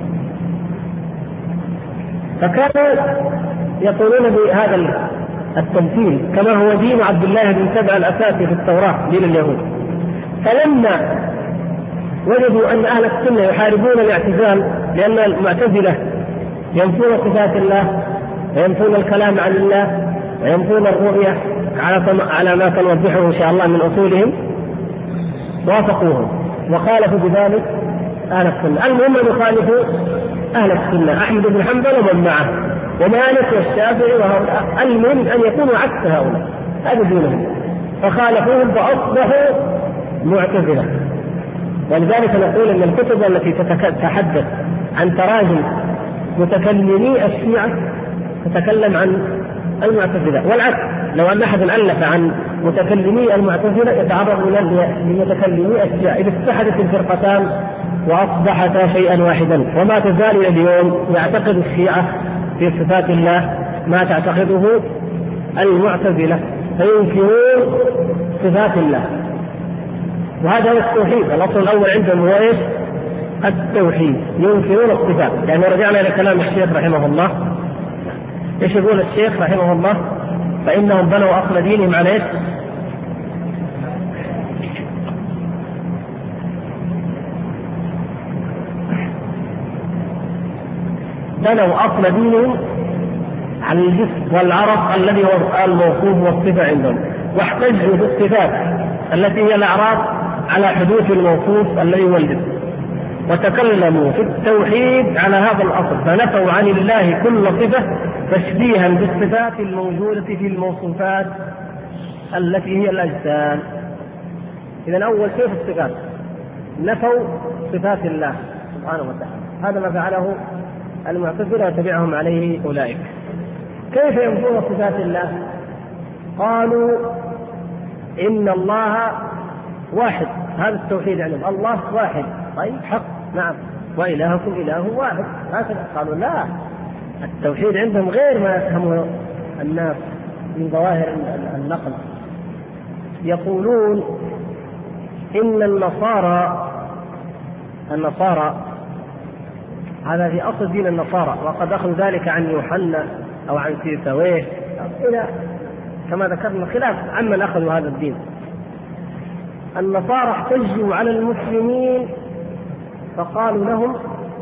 فكانوا يقولون بهذا التمثيل كما هو دين عبد الله بن سبأ الأساسي في التوراة، دين اليهود. فلما وجدوا أن أهل السنة يحاربون الاعتزال لأن المعتزلة ينفون صفات الله وينفون الكلام عن الله وينفون الرؤية على ما سنوضحه إن شاء الله من أصولهم، وافقوهم وخالفوا بذلك أهل السنة. المهم أن يخالفوا أهل السنة، أحمد بن حنبل ومن معه ومالك والشافعي وهؤلاء، المهم أن يكونوا عكس هؤلاء. هذا دينهم، فخالفوهم فأصبحوا معتزلة. ولذلك نقول أن الكتب التي تتحدث عن تراجم متكلمي الشيعة تتكلم عن المعتزلة، والعكس لو أن أحد ألف عن متكلمي المعتزلة يتعرض لمتكلمي الشيعة، إذا اتحدت الفرقتان وأصبحتا شيئا واحدا. وما تزال اليوم يعتقد الشيعة في صفات الله ما تعتقده المعتزلة، فينكرون صفات الله، وهذا هو التوحيد. الأصل الأول عندهم هو إيش؟ التوحيد، ينكرون الصفات. يعني رجعنا إلى كلام الشيخ رحمه الله، إيش يقول الشيخ رحمه الله؟ فإنهم بنوا أصل دينهم على إيش؟ بنوا أصل دينهم على الجسم والعرض الذي هو الموصوف والصفة عندهم، واحتجوا بالصفات التي هي الأعراض على حدوث الموصوف الذي هو الجسم، وتكلموا في التوحيد على هذا الأصل، فنفوا عن الله كل صفة تشبيها بالصفات الموجودة في الموصوفات التي هي الأجسام. إذا أول شيء في الصفات نفوا صفات الله سبحانه وتعالى، هذا ما فعله المعتزلة وتبعهم عليه أولئك. كيف ينفون صفات الله؟ قالوا إن الله واحد، هذا التوحيد عندهم، الله واحد. طيب حق، نعم، وإلهكم إله واحد، هكذا. قالوا لا، التوحيد عندهم غير ما يفهمه الناس من ظواهر النقل. يقولون إن النصارى هذا في أصل دين النصارى، وقد أخذوا ذلك عن يوحنا أو عن سيساويه إلى كما ذكرنا خلاف عمن أخذوا هذا الدين. النصارى احتجوا على المسلمين فقالوا لهم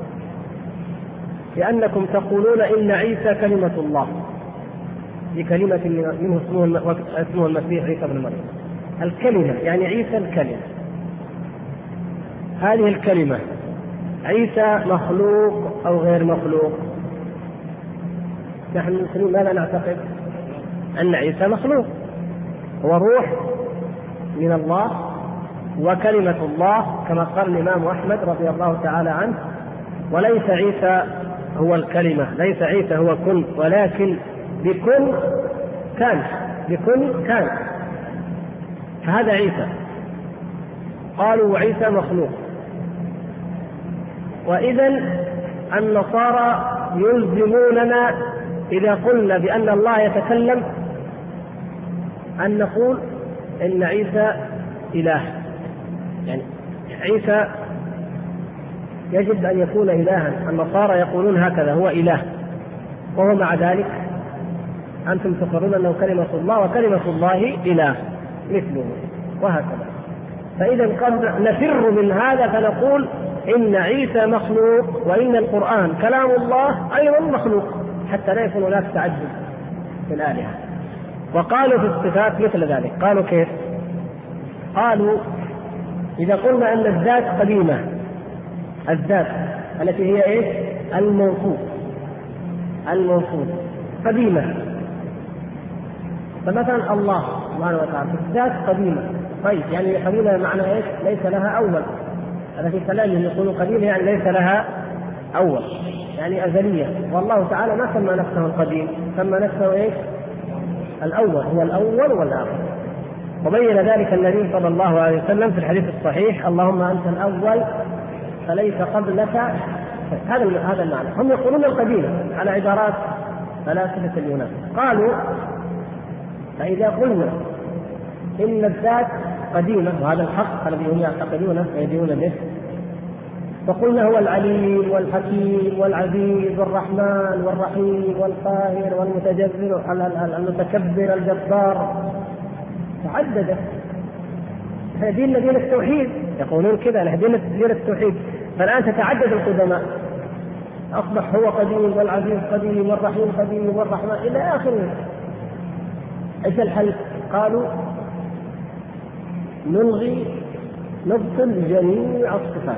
لأنكم تقولون إن عيسى كلمة الله، بكلمة منه اسمه المسيح عيسى بن مريم. الكلمة يعني عيسى الكلمة، هذه الكلمة عيسى مخلوق أو غير مخلوق؟ نحن المسلمين ماذا نعتقد؟ أن عيسى مخلوق، هو روح من الله وكلمة الله كما قال الإمام أحمد رضي الله تعالى عنه، وليس عيسى هو الكلمة، ليس عيسى هو كن، ولكن بكن كان، بكن كان، فهذا عيسى. قالوا عيسى مخلوق. وإذا النصارى يلزموننا إذا قلنا بأن الله يتكلم أن نقول إن عيسى إله، يعني عيسى يجب أن يكون إلها. النصارى يقولون هكذا، هو إله، وهو مع ذلك أنتم تقرون أنه كلمة الله وكلمة الله إله مثله، وهكذا. فإذا قد نفر من هذا فنقول إن عيسى مخلوق وإن القرآن كلام الله أيضا مخلوق، حتى لا يكون هناك تعدد في الآلهة. وقالوا في الصفات مثل ذلك. قالوا كيف؟ قالوا إذا قلنا أن الذات قديمة، الذات التي هي إيش؟ الموصوف قديمة، فمثلا الله سبحانه وتعالى الذات قديمة. طيب يعني قديمة معنى إيش؟ ليس لها أول. هذا في كلامهم يقولون قديمة يعني ليس لها أول، يعني أزلية. والله تعالى ما سمى نفسه القديم، سمى نفسه إيش؟ الأول، هو الأول والآخر. وبين ذلك النبي صلى الله عليه وسلم في الحديث الصحيح: اللهم أنت الأول فليس قبلك. هذا المعنى. هم يقولون القديمة على عبارات فلاسفة اليونان. قالوا فإذا قلنا إن الذات قديمة، وهذا الحق الذي هم يعتقدونه ويدينون به، وقلنا هو العليم والحكيم والعزيز والرحمن والرحيم والقاهر والمتجبر المتكبر الجبار، تعددت. هدينا دين التوحيد، يقولون كذا نهدينا دين التوحيد. فالآن تتعدد القدماء، أصبح هو قديم والعزيز قديم والرحيم قديم والرحمن إلى آخره. إيش الحل؟ قالوا نبطل جميع الصفات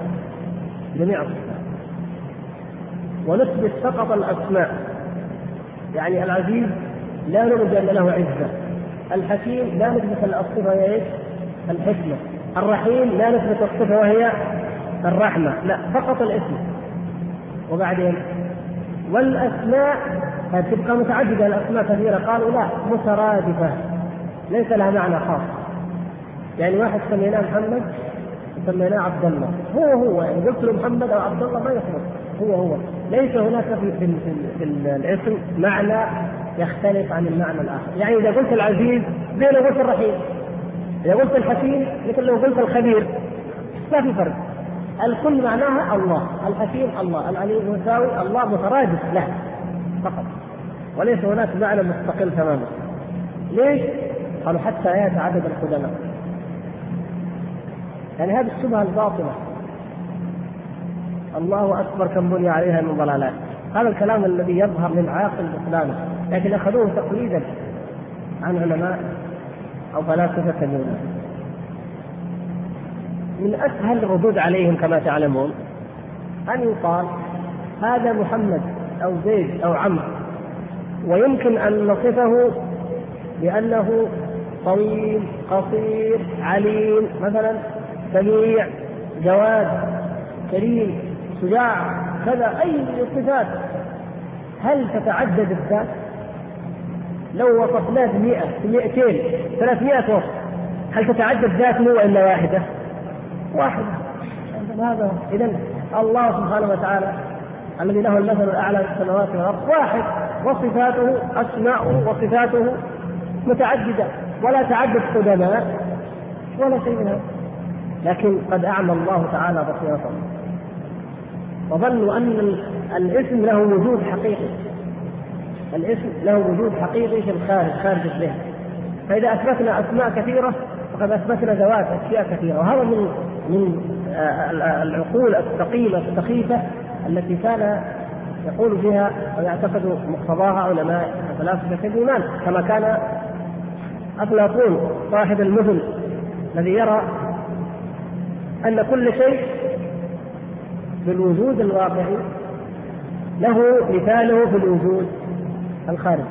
ونثبت فقط الأسماء. يعني العزيز لا نرجى أن له عزة، الحكيم لا نثبت الصفة وهي الحكمة، الرحيم لا نثبت الصفة وهي الرحمة، لا فقط الاسم. وبعدين والأسماء تبقى متعددة، الأسماء كثيرة، قالوا لا مترادفة ليس لها معنى خاص. يعني واحد سميناه محمد وسميناه عبد الله، هو يعني قلت له محمد أو عبد الله ما يخرج، هو ليس هناك في الاسم معنى يختلف عن المعنى الآخر. يعني إذا قلت العزيز زي لو قلت الرحيم، إذا قلت الحكيم مثل لو قلت الخبير، ما في فرق، الكل معناها الله، الحكيم الله، العليم يساوي الله، مترادف له فقط، وليس هناك معنى مستقل تماما. ليش؟ قالوا حتى يتعدد القدماء. يعني هذه الشبهة الباطلة، الله أكبر كم بني عليها من ضلالات، هذا الكلام الذي يظهر للعاقل بطلانه، لكن أخذوه تقليدا عن علماء أو فلاسفة اليونان. من أسهل الردود عليهم كما تعلمون أن يقال هذا محمد أو زيد أو عمرو، ويمكن أن نصفه بأنه طويل قصير عليم مثلا، سميع جواد كريم شجاع كذا، أي صفات. هل تتعدد الذات؟ لو وصفناه 100 200 300 وصف، هل تتعدد ذاته وإلا واحدة؟ هذا إذن الله سبحانه وتعالى الذي له المثل الأعلى في السماوات والأرض واحد، وصفاته أسماءه وصفاته متعددة، ولا تعدد قدماء ولا شيء من هذا. لكن قد أعمى الله تعالى بصيرتهم وظنوا أن الاسم له وجود حقيقي، الاسم له وجود حقيقي في الخارج، خارج الذهن. فإذا أثبتنا أسماء كثيرة فقد أثبتنا ذوات أشياء كثيرة، وهذا من العقول الثقيلة السخيفة التي كان يقول بها ويعتقد مقتضاها علماء فلاسفة الإيمان، كما كان أفلاطون صاحب المثل الذي يرى أن كل شيء بالوجود الواقعي له مثاله في الوجود الخارجي.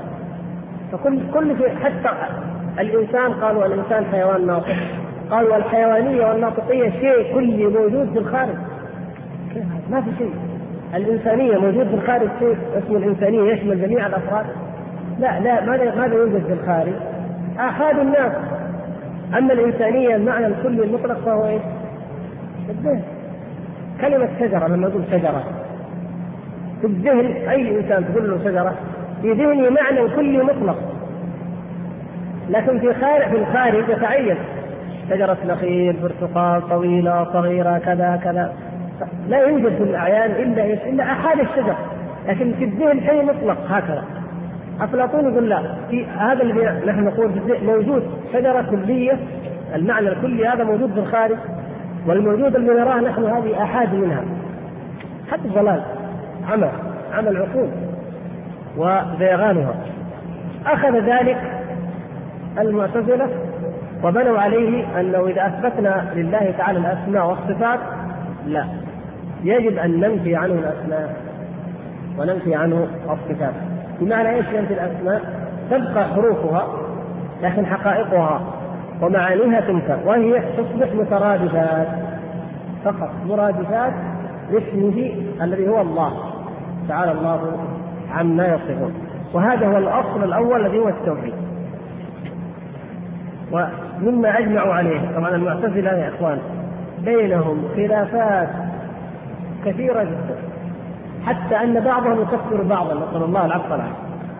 فكل شيء، حتى الإنسان قالوا الإنسان حيوان ناطق، قالوا الحيوانية والناطقية شيء كلي موجود في الخارج، ما في شيء. الإنسانية موجود في الخارج، شيء اسمه الإنسانية يشمل جميع الأفراد؟ لا ماذا يوجد في الخارج؟ آحاد الناس. أما الإنسانية المعنى الكلي المطلق فهو إيش؟ الذهن. كلمة شجرة، لما نقول شجرة في الذهن، أي إنسان تقول له شجرة في ذهنه معنى كلي مطلق، لكن في الخارج يتعين شجرة نخيل، برتقال، طويلة، صغيرة، كذا كذا، لا يوجد في الأعيان إلا أحد الشجر، لكن في الذهن شيء مطلق هكذا. أفلاطون يقول لا، في هذا اللي نحن نقول موجود شجرة كلية، المعنى الكلي هذا موجود في الخارج، والموجود اللي نراه نحن هذه أحد منها. حتى الضلال عمل العقول وزيغانها. أخذ ذلك المعتزلة وبنوا عليه أنه إذا أثبتنا لله تعالى الأسماء والصفات لا، يجب أن ننفي عنه الأسماء وننفي عنه الصفات. بمعنى إيش ننفي الأسماء؟ تبقى حروفها لكن حقائقها ومعانيها تنفى، وهي تصبح مترادفات فقط، مرادفات لاسمه الذي هو الله تعالى الله عما يصفون. وهذا هو الأصل الأول الذي هو التوحيد. ومما أجمعوا عليه طبعا المعتزلة يا إخوان بينهم خلافات كثيرة جدا، حتى أن بعضهم يكفر بعضا، نسأل الله العفو والعافية.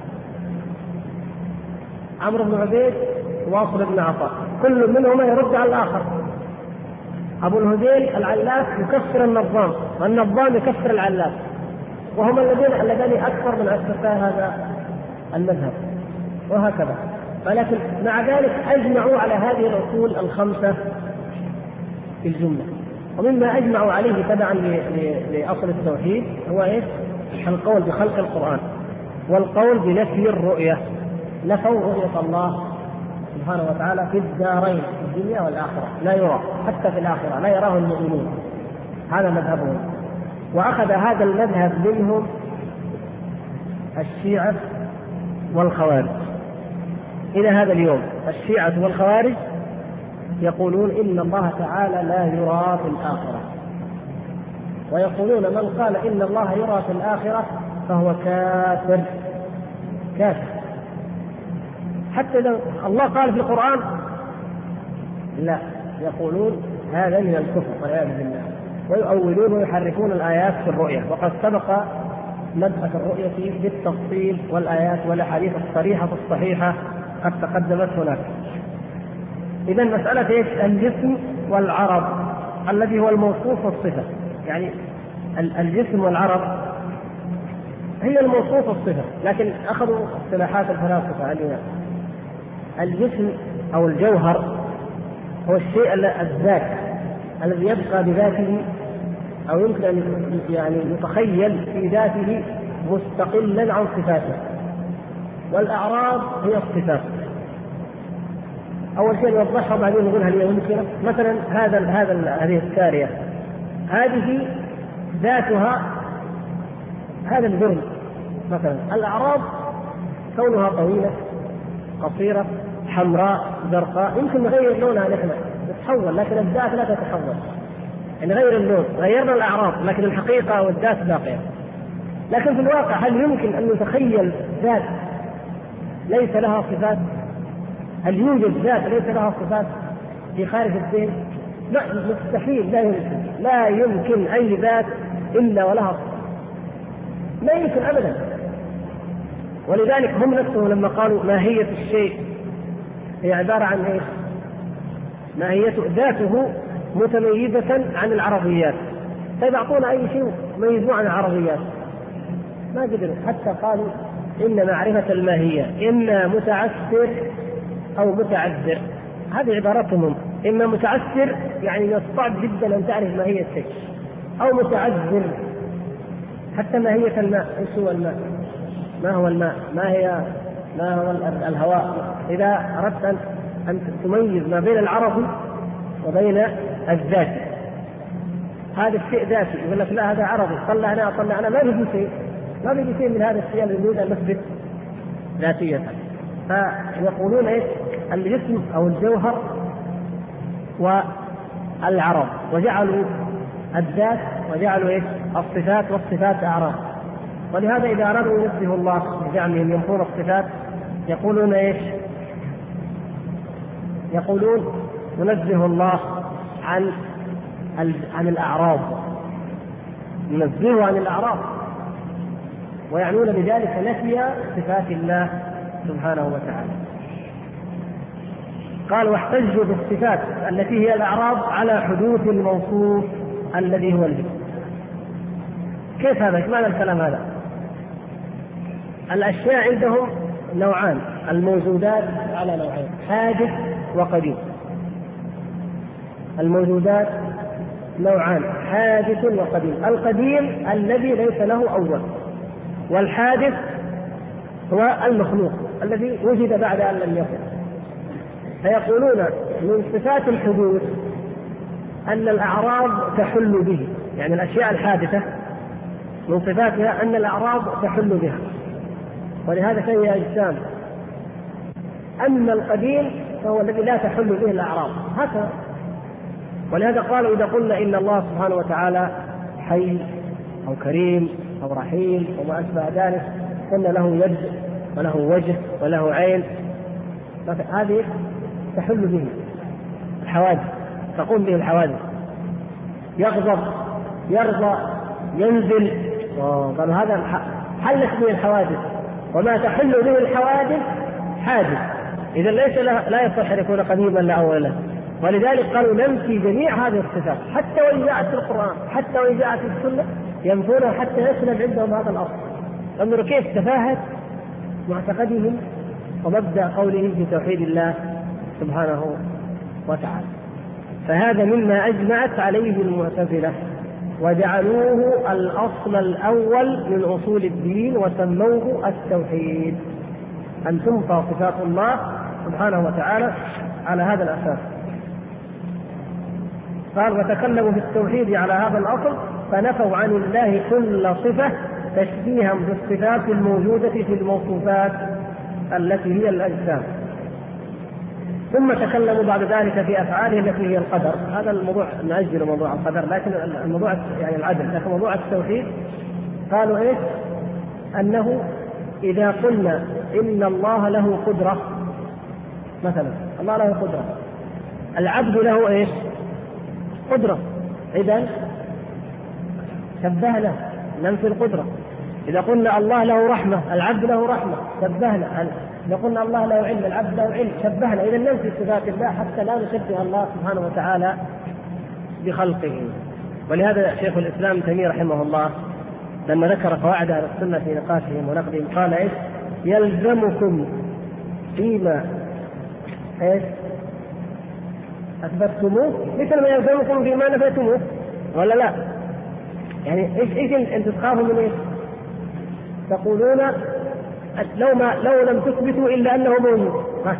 عمرو بن عبيد واصل بن عطاء كل منهما يرد على الآخر. أبو الهذيل العلاف يكفر النظام، والنظام يكفر العلاف، وهم اللذان أكثر من أسسا هذا المذهب، وهكذا. ولكن مع ذلك أجمعوا على هذه الأصول الخمسة في الجملة. ومما أجمعوا عليه تبعا لأصل التوحيد هو إيش؟ القول بخلق القرآن، والقول بنفي الرؤية، نفوا رؤية الله سبحانه وتعالى في الدارين، في الدنيا والآخرة، لا يرى حتى في الآخرة، لا يراه المؤمنون. هذا مذهبهم. وأخذ هذا المذهب منهم الشيعة والخوارج. إلى هذا اليوم الشيعة والخوارج يقولون إن الله تعالى لا يرى في الآخرة، ويقولون من قال إن الله يرى في الآخرة فهو كافر كافر. حتى لو الله قال في القرآن لا، يقولون هذا من الكفر والعياذ بالله، ويؤولون ويحرفون الآيات في الرؤية. وقد سبق مبحث الرؤية بالتفصيل، والآيات والأحاديث الصريحة الصحيحة قد تقدمت هناك. إذن مسألة إيش؟ الجسم والعرض الذي هو الموصوف والصفة، يعني الجسم والعرض هي الموصوف والصفة، لكن أخذوا اصطلاحات الفلاسفة اليونان. الجسم أو الجوهر هو الشيء الذات الذي يبقى بذاته، أو يمكن أن يعني يتخيل في ذاته مستقلا عن صفاته، والأعراض هي الصفات. أول شيء نوضحها بعدين نقول هل هي ممكنة. مثلا هذه السارية هذه ذاتها هذا الجرم مثلا. الأعراض كونها طويلة قصيرة حمراء زرقاء يمكن نغير لونها نحن تتحول، لكن الذات لا تتحول. نغير اللون، غيرنا الأعراض، لكن الحقيقة والذات باقية. لكن في الواقع هل يمكن أن نتخيل ذات ليس لها صفات؟ هل يوجد ذات ليس لها صفات في خارج الذهن؟ لا، مستحيل، لا يمكن أي ذات إلا ولها صفات، لا يمكن أبدا. ولذلك هم نفسهم لما قالوا ماهية الشيء هي عبارة عن إيش؟ ماهية ذاته متميزة عن العرضيات. طيب أعطونا أي شيء ميزوه عن العرضيات، ما قدروا. حتى قالوا إن معرفة الماهية إما متعسر أو متعذر. هذه عباراتهم، إما متعسر يعني من الصعب جدا أن تعرف ماهية الشيء، أو متعذر. حتى ماهية الماء، إيش هو الماء؟ ما هو الماء؟ ما هو الهواء؟ إذا أردت أن تميز ما بين العرض وبين الذات، هذا الشيء ذاتي، يقول لك لا هذا عرضي، طلع أنا ما بيجي شيء من هذا الشيء اللي يريد أن نثبت ذاتية. فيقولون إيش؟ الجسم أو الجوهر والعرض، وجعلوا الذات وجعلوا إيش؟ الصفات، والصفات أعراض. ولهذا إذا أرادوا ينزه الله بزعمهم ينفون الصفات يقولون إيش؟ يقولون ننزه الله عن الأعراض، ننزهه عن الأعراض، ويعنون بذلك نفي صفات الله سبحانه وتعالى. قال واحتجوا بالصفات التي هي الأعراض على حدوث الموصوف الذي هو الجسم. كيف هذا؟ ايش معنى الكلام هذا؟ الأشياء عندهم نوعان، الموجودات على نوعين، حادث وقديم. الموجودات نوعان، حادث وقديم. القديم الذي ليس له أول، والحادث هو المخلوق الذي وجد بعد أن لم يكن. فيقولون من صفات الحدوث أن الأعراض تحل به، يعني الأشياء الحادثة من صفاتها أن الأعراض تحل بها، ولهذا فهي أجسام. أما القديم فهو الذي لا تحل به الأعراض، هكذا. ولهذا قالوا إذا قلنا إن الله سبحانه وتعالى حي أو كريم أو رحيم وما أشبه ذلك، قلنا له يد وله وجه وله عين، هذه تحل به الحوادث، تقوم به الحوادث. يغضب، يرضى، ينزل، قالوا هذا حلت به الحوادث، وما تحل به الحوادث حادث. إذا ليس لا يصح أن يكون قديما لا أول له. ولذلك قالوا ننفي جميع هذه الصفات، حتى وإن جاءت في القرآن، حتى وإن جاءت في السنة ينفونها حتى يسلم عندهم هذا الأصل. انظروا كيف تفاهت معتقدهم ومبدأ قولهم في توحيد الله سبحانه وتعالى. فهذا مما أجمعت عليه المعتزلة، وجعلوه الأصل الأول من أصول الدين وسموه التوحيد، أن تنفى صفات الله سبحانه وتعالى على هذا الأساس. قال وتكلموا في التوحيد على هذا الأصل، فنفوا عن الله كل صفة تشبيها بالصفات الموجودة في الموصوفات التي هي الأجسام. ثم تكلموا بعد ذلك في أفعاله التي هي القدر. هذا الموضوع نأجل موضوع القدر، لكن الموضوع يعني العدل، لكن موضوع التوحيد قالوا إيش؟ أنه إذا قلنا إن الله له قدرة مثلا، الله له قدرة، العبد له إيش؟ قدرة، إذن شبهنا ننفي القدرة. إذا قلنا الله له رحمة، العبد له رحمة، شبهنا. إذا قلنا الله له علم، العبد له علم، شبهنا. إذا ننفي صفات الله حتى لا نشبه الله سبحانه وتعالى بخلقه. ولهذا شيخ الإسلام تيمية رحمه الله لما ذكر قواعد أهل السنة في نقاشهم ونقدهم قال إيش؟ يلزمكم فيما إيش أثبتتموه مثل ما يلزمكم فيما نفيتموه، ولا لا؟ يعني إيش أنت تخافوا من إيش؟ تقولون لو لم تثبتوا إلا أنه موجود،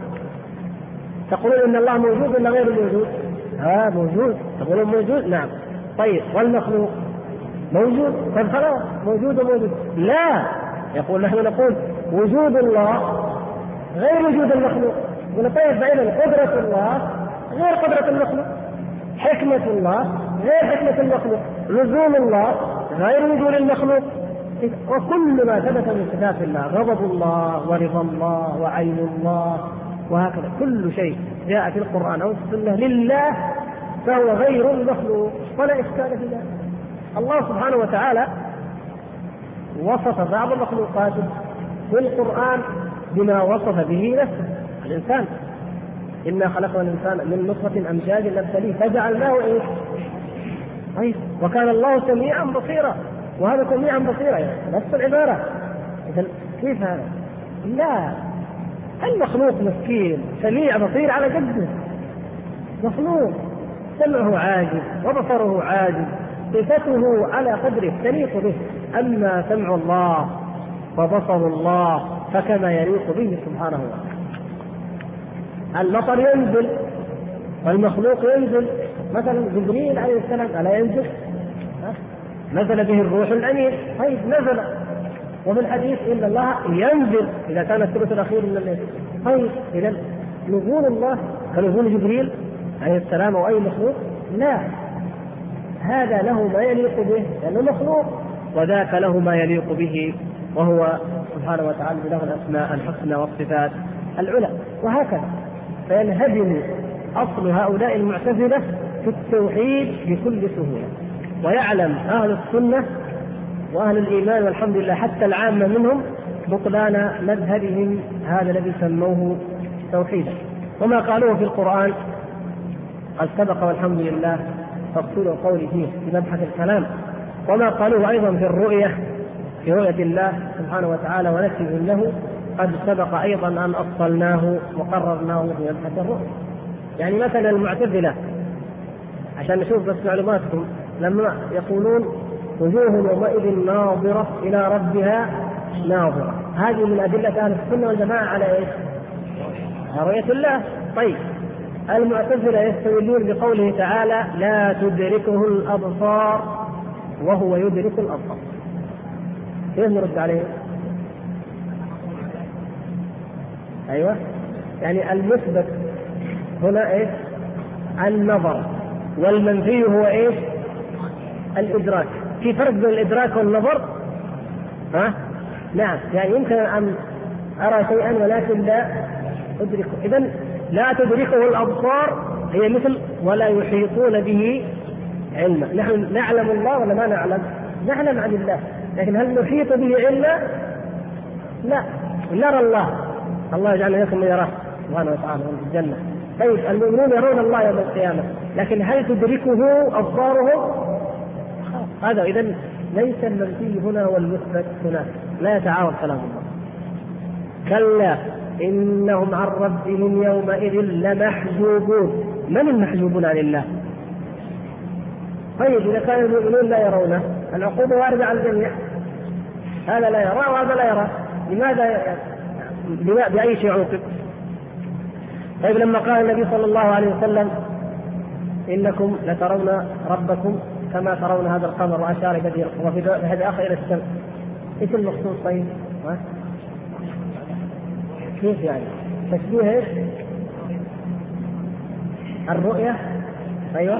تقولون إن الله موجود ولا غير موجود؟ موجود. تقولون موجود، نعم. طيب والمخلوق موجود؟ طيب خلاص موجود وموجود. لا، نحن نقول وجود الله غير وجود المخلوق. يقول طيب فإذا قدرة الله غير قدرة المخلوق، حكمة الله غير حكمة المخلوق، لزوم الله غير وجود المخلوق. وكل ما ثبت من صفات الله، غضب الله ورضا الله وعين الله وهكذا، كل شيء جاء في القرآن أو السنة لله فهو غير المخلوق ولا إشكال في ذلك. الله سبحانه وتعالى وصف بعض المخلوقات في القرآن بما وصف به نفسه. الإنسان إنا خلقنا الإنسان من نطفة أمشاج نبتليه فجعلناه إيش؟ طيب وكان الله سميعا بصيرا، وهذا سميعا بصيرا يعني نفس العبارة. إذن كيف هذا؟ لا، المخلوق مسكين سميع بصير على قده، مخلوق سمعه عاجز وبصره عاجز، صفته على قدره تليق به. أما سمع الله وبصر الله فكما يليق به سبحانه وتعالى. المطر ينزل والمخلوق ينزل، مثلا جبريل عليه السلام ألا ينزل؟ نزل به الروح الأمين، طيب نزل. وفي الحديث إن الله ينزل إذا كان الثلث الأخير من الليل. طيب إذا نزول الله كنزول جبريل عليه السلام أو أي مخلوق؟ لا، هذا له ما يليق به لأنه مخلوق، وذاك له ما يليق به وهو سبحانه وتعالى له الأسماء الحسنى والصفات العلى، وهكذا. فينهدم أصل هؤلاء المعتزلة في التوحيد بكل سهولة. ويعلم أهل السنة وأهل الإيمان والحمد لله حتى العامة منهم بطلان مذهبهم هذا الذي سموه توحيدا. وما قالوه في القرآن قد سبق والحمد لله تفصيل القول فيه في مبحث الكلام، وما قالوه أيضا في الرؤية، في رؤية الله سبحانه وتعالى ونفسه له قد سبق أيضا أن أفصلناه وقررناه في مبحث الرؤية. يعني مثلا المعتزلة عشان نشوف بس معلوماتكم، لما يقولون وجوه يومئذ ناظرة إلى ربها ناظرة، هذه من أدلة أهل السنة والجماعة على إيش؟ رؤية الله. طيب المعتزلة يستدلون بقوله تعالى لا تدركه الأبصار وهو يدرك الأبصار. كيف نرد عليه؟ أيوة، يعني المثبت هنا إيش؟ النظر، والمنفي هو إيش؟ الإدراك. في فرق بين الإدراك والنظر؟ نعم، يعني يمكن أن أرى شيئا ولكن لا أدركه. إذن لا تدركه الأبصار هي مثل ولا يحيطون به علما. نحن نعلم الله ولا ما نعلم؟ نعلم عن الله، لكن هل نحيط به علما؟ لا. نرى الله، الله يجعلنا لكم من يراه سبحانه وتعالى في الجنة. طيب المؤمنون يرون الله يوم القيامة، لكن هل تدركه أبصارهم؟ هذا إذن ليس المنفي هنا والمثبت هنا، لا يتعارض كلام الله. كلا إنهم عن ربهم يومئذ لمحجوبون. من المحجوبون عن الله؟ طيب إذا كان المؤمنون لا يرونه، العقوبة واردة على الجميع، هذا لا يرى وهذا لا يرى، لماذا بأي شيء عوقب؟ طيب لما قال النبي صلى الله عليه وسلم إنكم لترون ربكم كما ترون هذا القمر وأشار بدير، وفي هذا آخر إلى الشمس، إيش المقصود؟ طيب كيف يعني؟ تشبيه إيش؟ الرؤية، أيوة،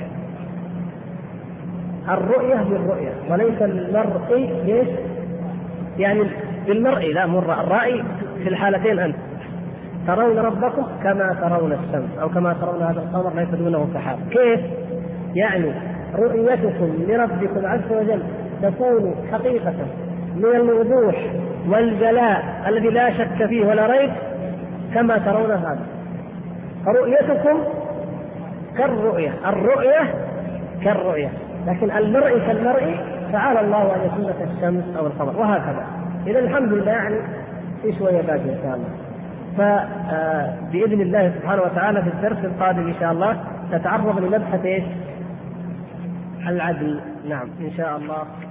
الرؤية بالرؤية وليس المرء ليش؟ يعني بالمرء لا مر الرأي في الحالتين. أنت ترون ربكم كما ترون الشمس أو كما ترون هذا القمر ليس دونه سحاب. كيف؟ يعني رؤيتكم لربكم عز وجل تكون حقيقة من الوضوح والجلاء الذي لا شك فيه ولا ريب كما ترون هذا. فرؤيتكم كالرؤية، الرؤية كالرؤية، لكن المرء كالمرء تعالى الله أن يكون كالشمس أو القمر وهكذا. إذا الحمد لله يعني في شوية باقي إن شاء الله. فبإذن الله سبحانه وتعالى في الدرس القادم إن شاء الله نتعرض لمبحث العدل. نعم إن شاء الله.